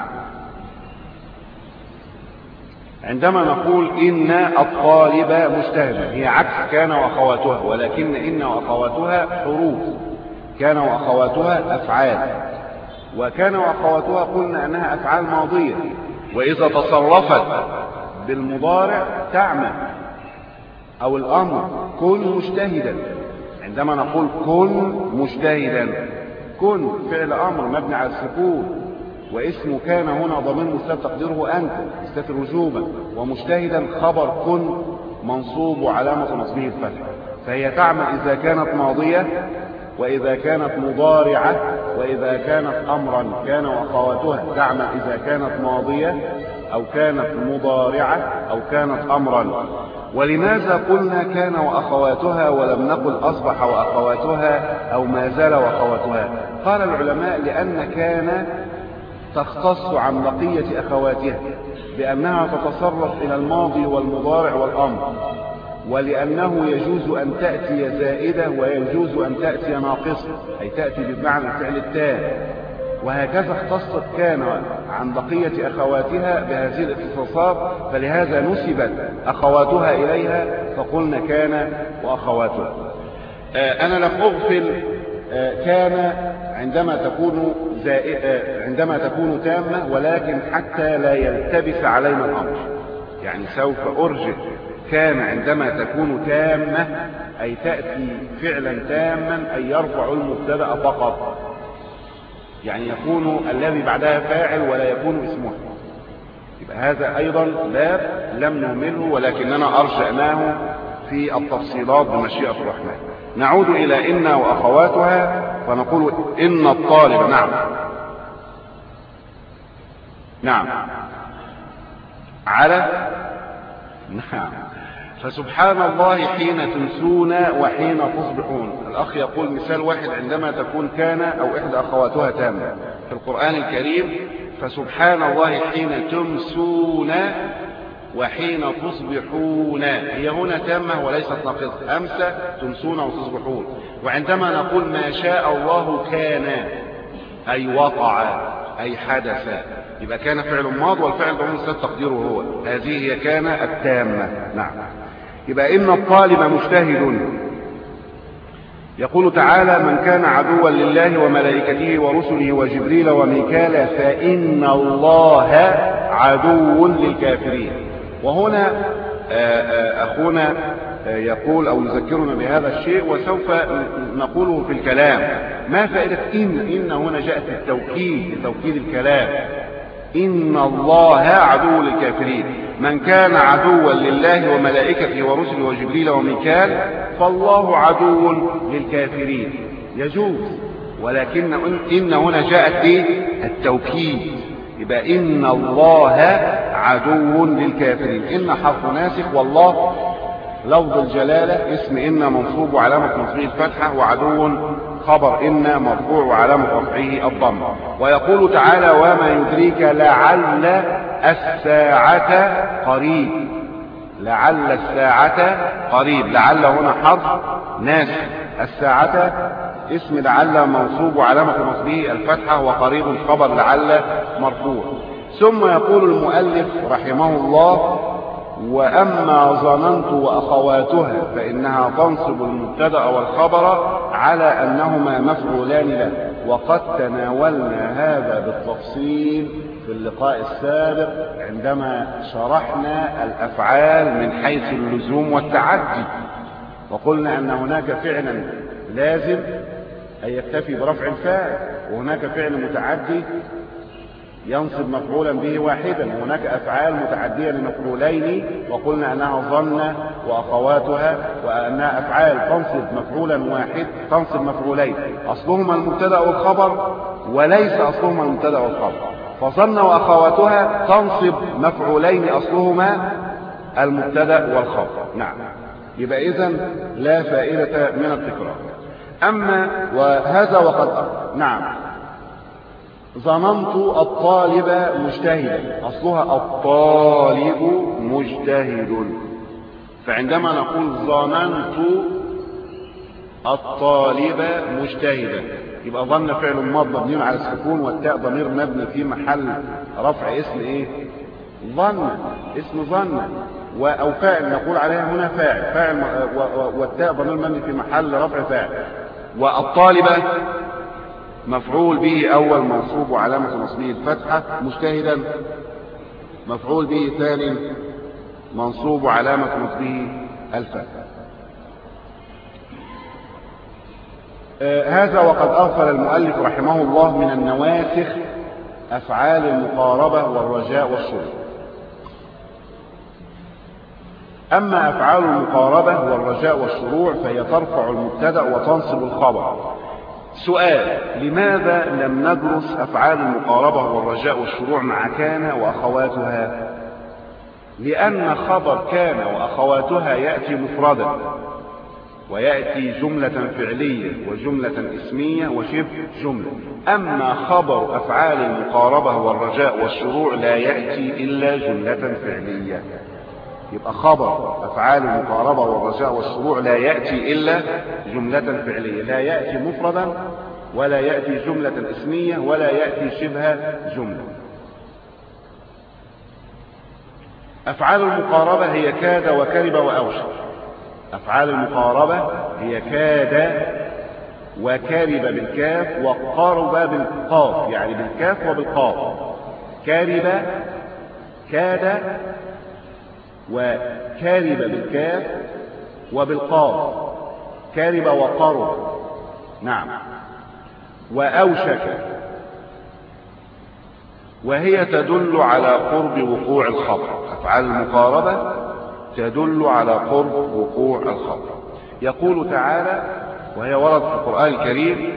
عندما نقول إن الطالب مجتهدا هي عكس كان وأخواتها، ولكن إن وأخواتها حروف، كان وأخواتها أفعال، وكان وأخواتها قلنا أنها أفعال ماضية، وإذا تصرفت بالمضارع تعمل أو الأمر كن مجتهدا. عندما نقول كن مجتهدا، كن فعل أمر مبني على السكون، واسم كان هنا ضمير مستتر تقديره أنت مستتر وجوبا، ومجتهدا خبر كن منصوب وعلامة نصبه الفتح، فهي تعمل إذا كانت ماضية، وإذا كانت مضارعة، وإذا كانت أمرا. كان وأخواتها تعمل إذا كانت ماضية أو كانت مضارعة أو كانت أمرا. ولماذا قلنا كان وأخواتها ولم نقل أصبح وأخواتها أو ما زال وأخواتها؟ قال العلماء: لأن كان تختص عن بقية أخواتها بأنها تتصرف إلى الماضي والمضارع والأمر، ولأنه يجوز أن تأتي زائدة ويجوز أن تأتي ناقصة، أي تأتي بمعنى الفعل التام، وهكذا اختصت كان عن بقية أخواتها بهذه الاختصاصات، فلهذا نسبت أخواتها إليها فقلنا كان وأخواتها. آه أنا لم أغفل آه كان عندما تكون زائدة عندما تكون تامة، ولكن حتى لا يلتبس علينا الأمر، يعني سوف أرجع كان عندما تكون تامة أي تأتي فعلا تاما، أي يرفع المبتدأ فقط، يعني يكون الذي بعدها فاعل ولا يكون اسمه. يبقى هذا أيضا باب لم نهمله ولكننا أرجعناه في التفصيلات بمشيئة الرحمن. نعود إلى إن وأخواتها فنقول إن الطالب. نعم نعم على نعم. فسبحان الله حين تمسون وحين تصبحون. الأخ يقول مثال واحد: عندما تكون كان أو إحدى أخواتها تامة في القرآن الكريم، فسبحان الله حين تمسون وحين تصبحون، هي هنا تامة وليست ناقصة، أمسى تمسون وتصبحون. وعندما نقول ما شاء الله كان أي وقع أي حدث، يبقى كان فعل ماض والفعل ضمير مستتر تقديره هو، هذه هي كان التامة. نعم. يبقى إن الطالب مجتهد. يقول تعالى: من كان عدوا لله وملائكته ورسله وجبريل وميكال فإن الله عدو للكافرين. وهنا أخونا يقول أو يذكرنا بهذا الشيء وسوف نقوله في الكلام. ما فائدة إن؟ إن هنا جاءت التوكيد لتوكيد الكلام. إن الله عدو للكافرين. من كان عدوا لله وملائكته ورسله وجبريل وميكال فالله عدو للكافرين. يجوز، ولكن إن هنا جاءت إيه؟ التوكيد. يبقى إن الله عدو للكافرين. إن حرف ناسخ، والله لفظ الجلالة، اسم إن منصوب وعلامة نصبه الفتحة، وعدو خبر إن مرفوع وعلامة رفعه الضمة. ويقول تعالى: وما يدريك لعل الساعة قريب. لعل الساعة قريب. لعل هنا حرف ناسخ، الساعة اسم لعل منصوب وعلامة نصبه الفتحة وقريب خبر لعل مرفوع. ثم يقول المؤلف رحمه الله: وأما ظننت وأخواتها فإنها تنصب المبتدأ والخبر على أنهما مفعولان له، وقد تناولنا هذا بالتفصيل في اللقاء السابق عندما شرحنا الأفعال من حيث اللزوم والتعدي، وقلنا أن هناك فعلا لازم أن يكتفي برفع الفاعل، وهناك فعل متعدي ينصب مفعولا به واحدا، وهناك أفعال متعدية لمفعولين وقلنا أنها ظن وأخواتها، وأنها أفعال تنصب مفعولا واحد تنصب مفعولين أصلهما المبتدأ والخبر وليس أصلهما المبتدأ والخبر. فظن وأخواتها تنصب مفعولين أصلهما المبتدأ والخبر. نعم، يبقى إذن لا فائدة من التكرار. أما وهذا وقد نعم ظننت الطالب مجتهدا، أصلها الطالب مجتهد، فعندما نقول ظننت الطالب مجتهدا يبقى ظن فعل ماض مبني على السكون، والتاء ضمير مبني في محل رفع اسم ايه؟ ظن، اسم ظن، او فاعل نقول عليها هنا فاعل فاعل والتاء ضمير مبني في محل رفع فاعل. والطالبة مفعول به أول منصوب وعلامة نصبه الفتحة، مجتهدا مفعول به ثاني منصوب وعلامة نصبه الفتحة. آه هذا وقد أغفل المؤلف رحمه الله من النواسخ أفعال المقاربة والرجاء والشروع. أما أفعال المقاربة والرجاء والشروع فهي ترفع المبتدأ وتنصب الخبر. سؤال: لماذا لم ندرس أفعال المقاربة والرجاء والشروع مع كان وأخواتها؟ لأن خبر كان وأخواتها يأتي مفردا، ويأتي جملة فعلية وجملة اسمية وشبه جملة. أما خبر أفعال المقاربة والرجاء والشروع لا يأتي إلا جملة فعلية. يبقى خبر أفعال المقاربة والرجاء والشروع لا يأتي إلا جملة فعلية، لا يأتي مفردا ولا يأتي جملة اسمية ولا يأتي شبه جملة. أفعال المقاربة هي كاد وكرب وأوشك. أفعال المقاربة هي كاد وكرب بالكاف وقرب بالقاف، يعني بالكاف وبالقاف. كرب كاد وكارب بالكاف وبالقاف، كارب وقرب. نعم. وأوشك، وهي تدل على قرب وقوع الخبر. أفعال المقاربة تدل على قرب وقوع الخبر. يقول تعالى، وهي ورد في القرآن الكريم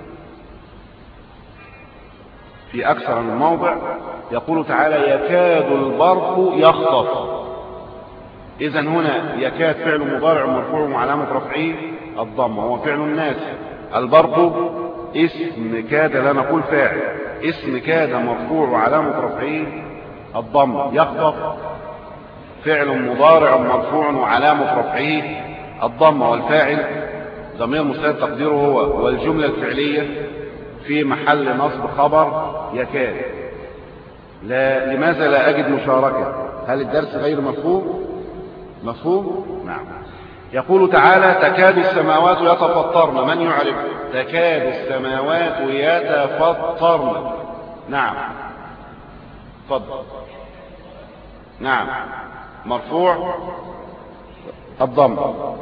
في أكثر من موضع، يقول تعالى: يكاد البرق يخطف. إذا هنا يكاد فعل مضارع مرفوع وعلامة رفعه الضمة، هو فعل ناسخ. البرق اسم كاد، لا نقول فاعل، اسم كاد مرفوع وعلامة رفعه الضمة. يخطف فعل مضارع مرفوع وعلامة رفعه الضمة، والفاعل ضمير مستتر تقديره هو، والجملة الفعلية في محل نصب خبر يكاد. لا لماذا لا أجد مشاركة؟ هل الدرس غير مفهوم؟ مفهوم؟ نعم. يقول تعالى: تكاد السماوات يتفطرن. من يعرف؟ تكاد السماوات يتفطرن. نعم، تفضل. نعم، مرفوع الضم.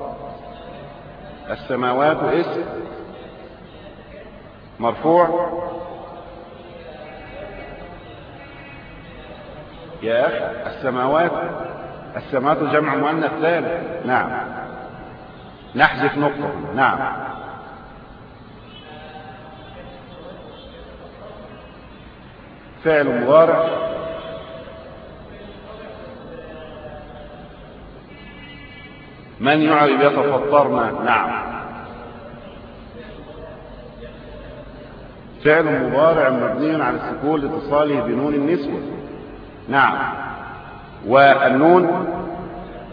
السماوات اسم مرفوع. يا أخي السماوات، السماوات جمع مؤنث ثالث. نعم، نحذف نقطة. نعم. فعل مضارع من يعرب يتفطرن. نعم، فعل مضارع مبني على السكون لاتصاله بنون النسوة. نعم. والنون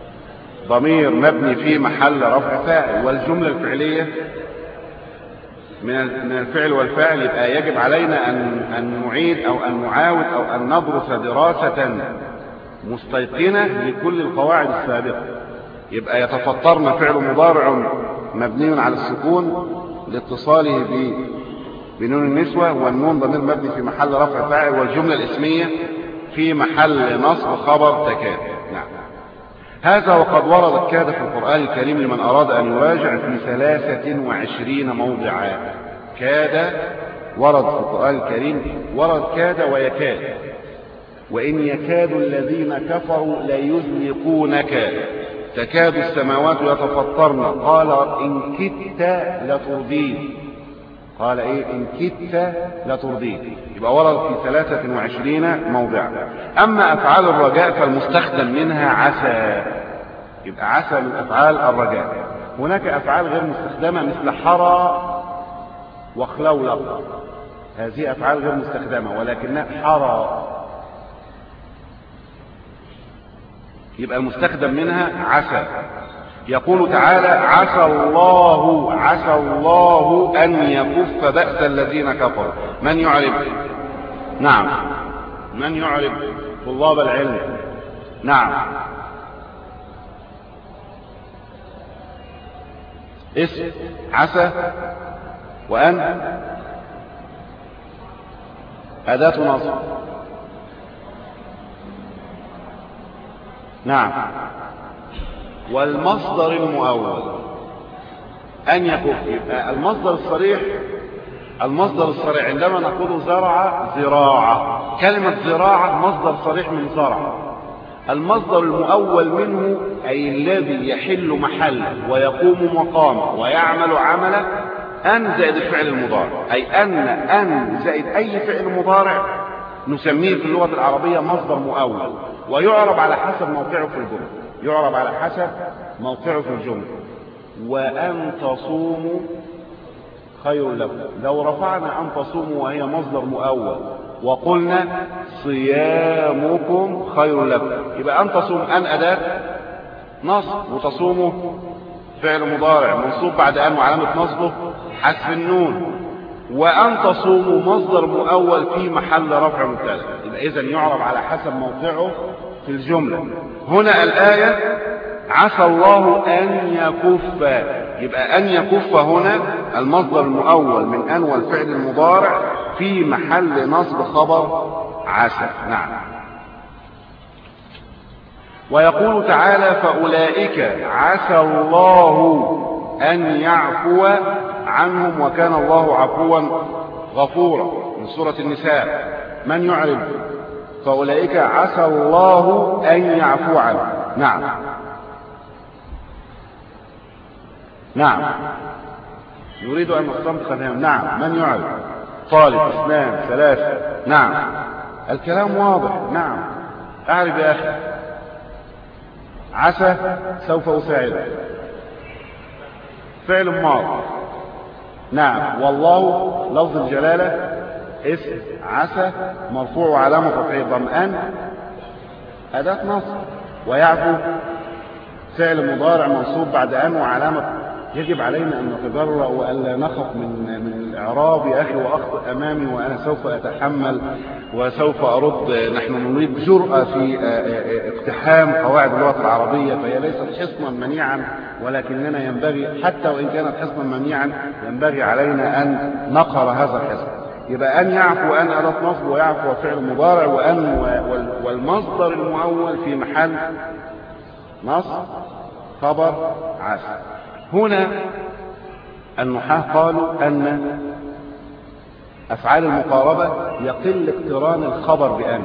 ضمير مبني في محل رفع فاعل. والجملة الفعلية من الفعل والفاعل، يبقى يجب علينا أن, أن نعيد أو أن نعاود أو أن ندرس دراسة مستيقنة لكل القواعد السابقة. يبقى يتفطرن فعل مضارع مبني على السكون لاتصاله بنون النسوة، والنون ضمير مبني في محل رفع فاعل، والجملة الاسمية في محل نصب خبر تكاد. نعم. هذا وقد وردت كاد في القرآن الكريم لمن أراد أن يراجع في ثلاثة وعشرين موضعا. كاد ورد في القرآن الكريم، ورد كاد ويكاد. وإن يكاد الذين كفروا ليزلقونك تكاد السماوات يتفطرن قال إن كدت لتردين، قال إيه إن كدت لتردين. يبقى ورد في ثلاثة وعشرين موضعا. أما أفعال الرجاء فالمستخدم منها عسى، يبقى عسى من أفعال الرجاء. هناك أفعال غير مستخدمة مثل حرى وخلولق، هذه أفعال غير مستخدمة ولكنها حرى، يبقى المستخدم منها عسى. يقول تعالى عسى الله عسى الله أن يكف بأس الذين كفروا. من يعرب؟ نعم، من يعرب؟ طلاب العلم. نعم. اسم عسى وأن أداة نصب. نعم. والمصدر المؤول أن يكف. يبقى المصدر الصريح، المصدر الصريح عندما نقول زرع زراعة، كلمة زراعة مصدر صريح من زرع. المصدر المؤول منه أي الذي يحل محله ويقوم مقامه ويعمل عمله أن زائد الفعل المضارع، أي أن أن زائد أي فعل مضارع نسميه في اللغة العربية مصدر مؤول، ويعرب على حسب موقعه في الجملة، يعرب على حسب موقعه في الجملة. وأن تصوموا خير لكم، لو رفعنا أن تصوموا وهي مصدر مؤول وقلنا صيامكم خير لكم، يبقى أن تصوم أن أداة نصب، وتصوموا فعل مضارع منصوب بعد أن وعلامة نصبه حذف النون، وأن تصوموا مصدر مؤول في محل رفع مبتدأ. يبقى إذن يعرب على حسب موقعه في الجملة. هنا الآية عسى الله أن يكف، يبقى أن يكف هنا المصدر المؤول من أن والفعل المضارع في محل نصب خبر عسى. نعم. ويقول تعالى فأولئك عسى الله أن يعفو عنهم وكان الله عفوا غفورا، من سورة النساء. من يعرف؟ فأولئك عسى الله أن يعفو عنهم. نعم. نعم. يريد أن نستنطق الكلام. نعم. من يعرف؟ طالب، اثنان، ثلاثة. نعم. الكلام واضح. نعم. أعرف يا أخي. عسى سوف أساعدك، فعل ماضي. نعم. والله لفظ الجلالة اسم عسى مرفوع علامة رفعه ضمآن أداة نصب، ويعفو فعل مضارع منصوب بعد أن وعلامة. يجب علينا أن نتجرأ وألا نخف من من الإعراب يا أخي، وأخطئ أمامي وأنا سوف أتحمل وسوف أرد. نحن نريد جرأة في اقتحام قواعد اللغة العربية، فهي ليست حصنا منيعا، ولكننا ينبغي حتى وإن كانت حصنا منيعا ينبغي علينا أن نقر هذا الحصن. يبقى أن يعفو أن أداة نصب، ويعفو فعل مضارع، وأن والمصدر المؤول في محل نصب خبر عسى. هنا النحاة قالوا أن أفعال المقاربة يقل اقتران الخبر بأن.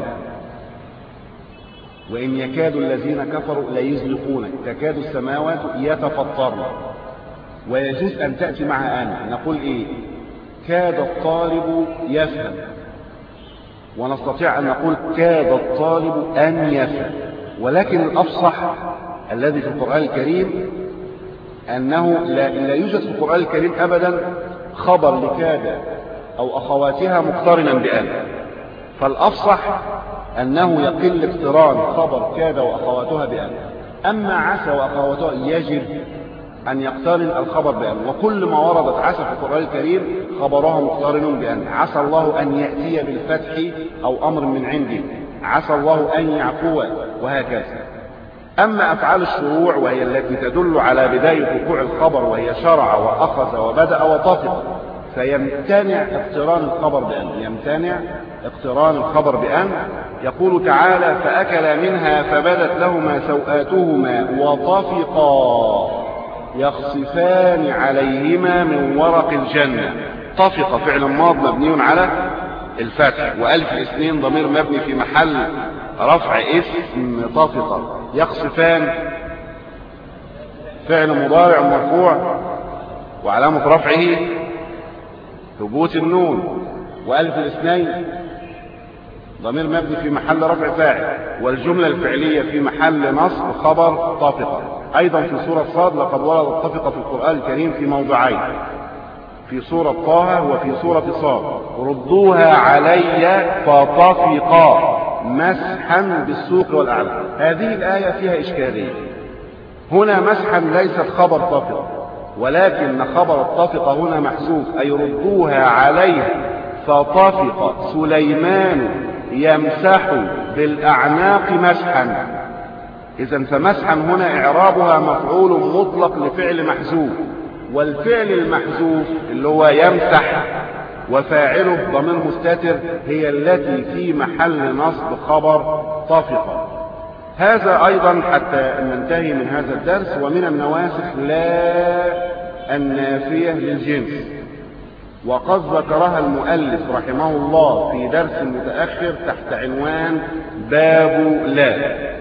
وإن يكاد الذين كفروا ليزلقونك تكاد السماوات يتفطرن، ويجوز أن تأتي مع أن. نقول إيه؟ كاد الطالب يفهم، ونستطيع أن نقول كاد الطالب أن يفهم. ولكن الأفصح الذي في القرآن الكريم أنه لا, لا يوجد في القرآن الكريم أبدا خبر لكاد أو أخواتها مقترنا بأن، فالأفصح أنه يقل اقتران خبر كاد وأخواتها بأن. أما عسى وأخواتها يجب أن يقترن الخبر بأن، وكل ما وردت عسى في القرآن الكريم خبرها مقترن بأن. عسى الله أن يأتي بالفتح أو أمر من عنده، عسى الله أن يعفو، وهكذا. أما أفعال الشروع وهي التي تدل على بداية وقوع الخبر، وهي شرع وأخذ وبدأ وطفق، فيمتنع اقتران الخبر بأن، يمتنع اقتران الخبر بأن. يقول تعالى: فأكلا منها فبدت لهما سوآتهما وطفقا يخصفان عليهما من ورق الجنة. طفق فعل ماض مبني على الفتح، وألف الاثنين ضمير مبني في محل رفع اسم طفق. يخصفان فعل مضارع مرفوع وعلامة رفعه ثبوت النون، وألف الاثنين ضمير مبني في محل رفع فاعل، والجملة الفعلية في محل نصب خبر طافقة. أيضا في سورة صاد لقد وردت طافقة في القرآن الكريم في موضعين، في سورة طه وفي سورة صاد. ردوها علي فطفقا مسحا بالسوق والأعناق. هذه الآية فيها إشكالية. هنا مسحا ليست خبر طافقة، ولكن خبر الطفق هنا محذوف، أي ردوها عليه فطفق سليمان يمسح بالأعناق مسحا. إذن فمسحا هنا إعرابها مفعول مطلق لفعل محذوف، والفعل المحذوف اللي هو يمسح وفاعله ضمير مستتر هي التي في محل نصب خبر طفق. هذا أيضا حتى ننتهي من هذا الدرس. ومن النواسخ لا النافية للجنس، وقد ذكرها المؤلف رحمه الله في درس متأخر تحت عنوان باب لا.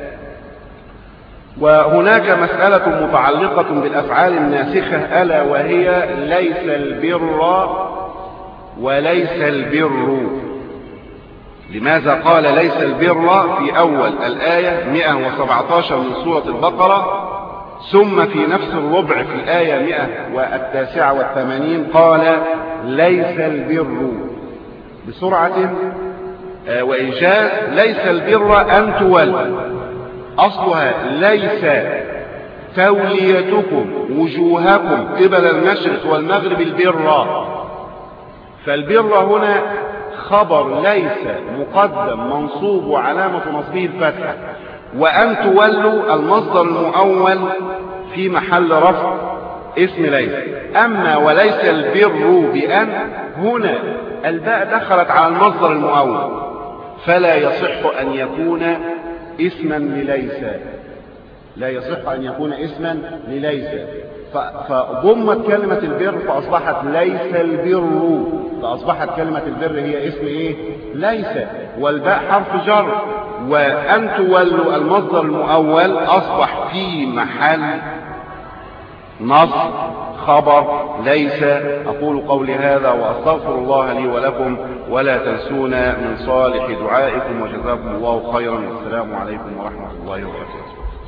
وهناك مسألة متعلقة بالأفعال الناسخة، ألا وهي ليس البر وليس البر. لماذا قال ليس البر في أول الآية مئة وسبعة عشر من سورة البقرة، ثم في نفس الربع في الآية مئة والتاسعة والثمانين قال ليس البر بسرعة وإيجاز؟ ليس البر أن تولوا، أصلها ليس توليتكم وجوهكم قبل المشرق والمغرب البر. فالبر هنا خبر ليس مقدم منصوب وعلامة نصبه الفتحة، وأن تولوا المصدر المؤول في محل رفع اسم ليس. أما وليس البر بأن، هنا الباء دخلت على المصدر المؤول، فلا يصح أن يكون اسما لليس، لا يصح أن يكون اسما لليس. فضمت كلمة البر فأصبحت ليس البر، فأصبحت كلمة البر هي اسم إيه؟ ليس، والباء حرف جر، وأن تولوا المصدر المؤول أصبح في محل نصب خبر ليس. أقول قولي هذا وأستغفر الله لي ولكم، ولا تنسونا من صالح دعائكم، وجزاكم الله خيرا، والسلام عليكم ورحمة الله وبركاته.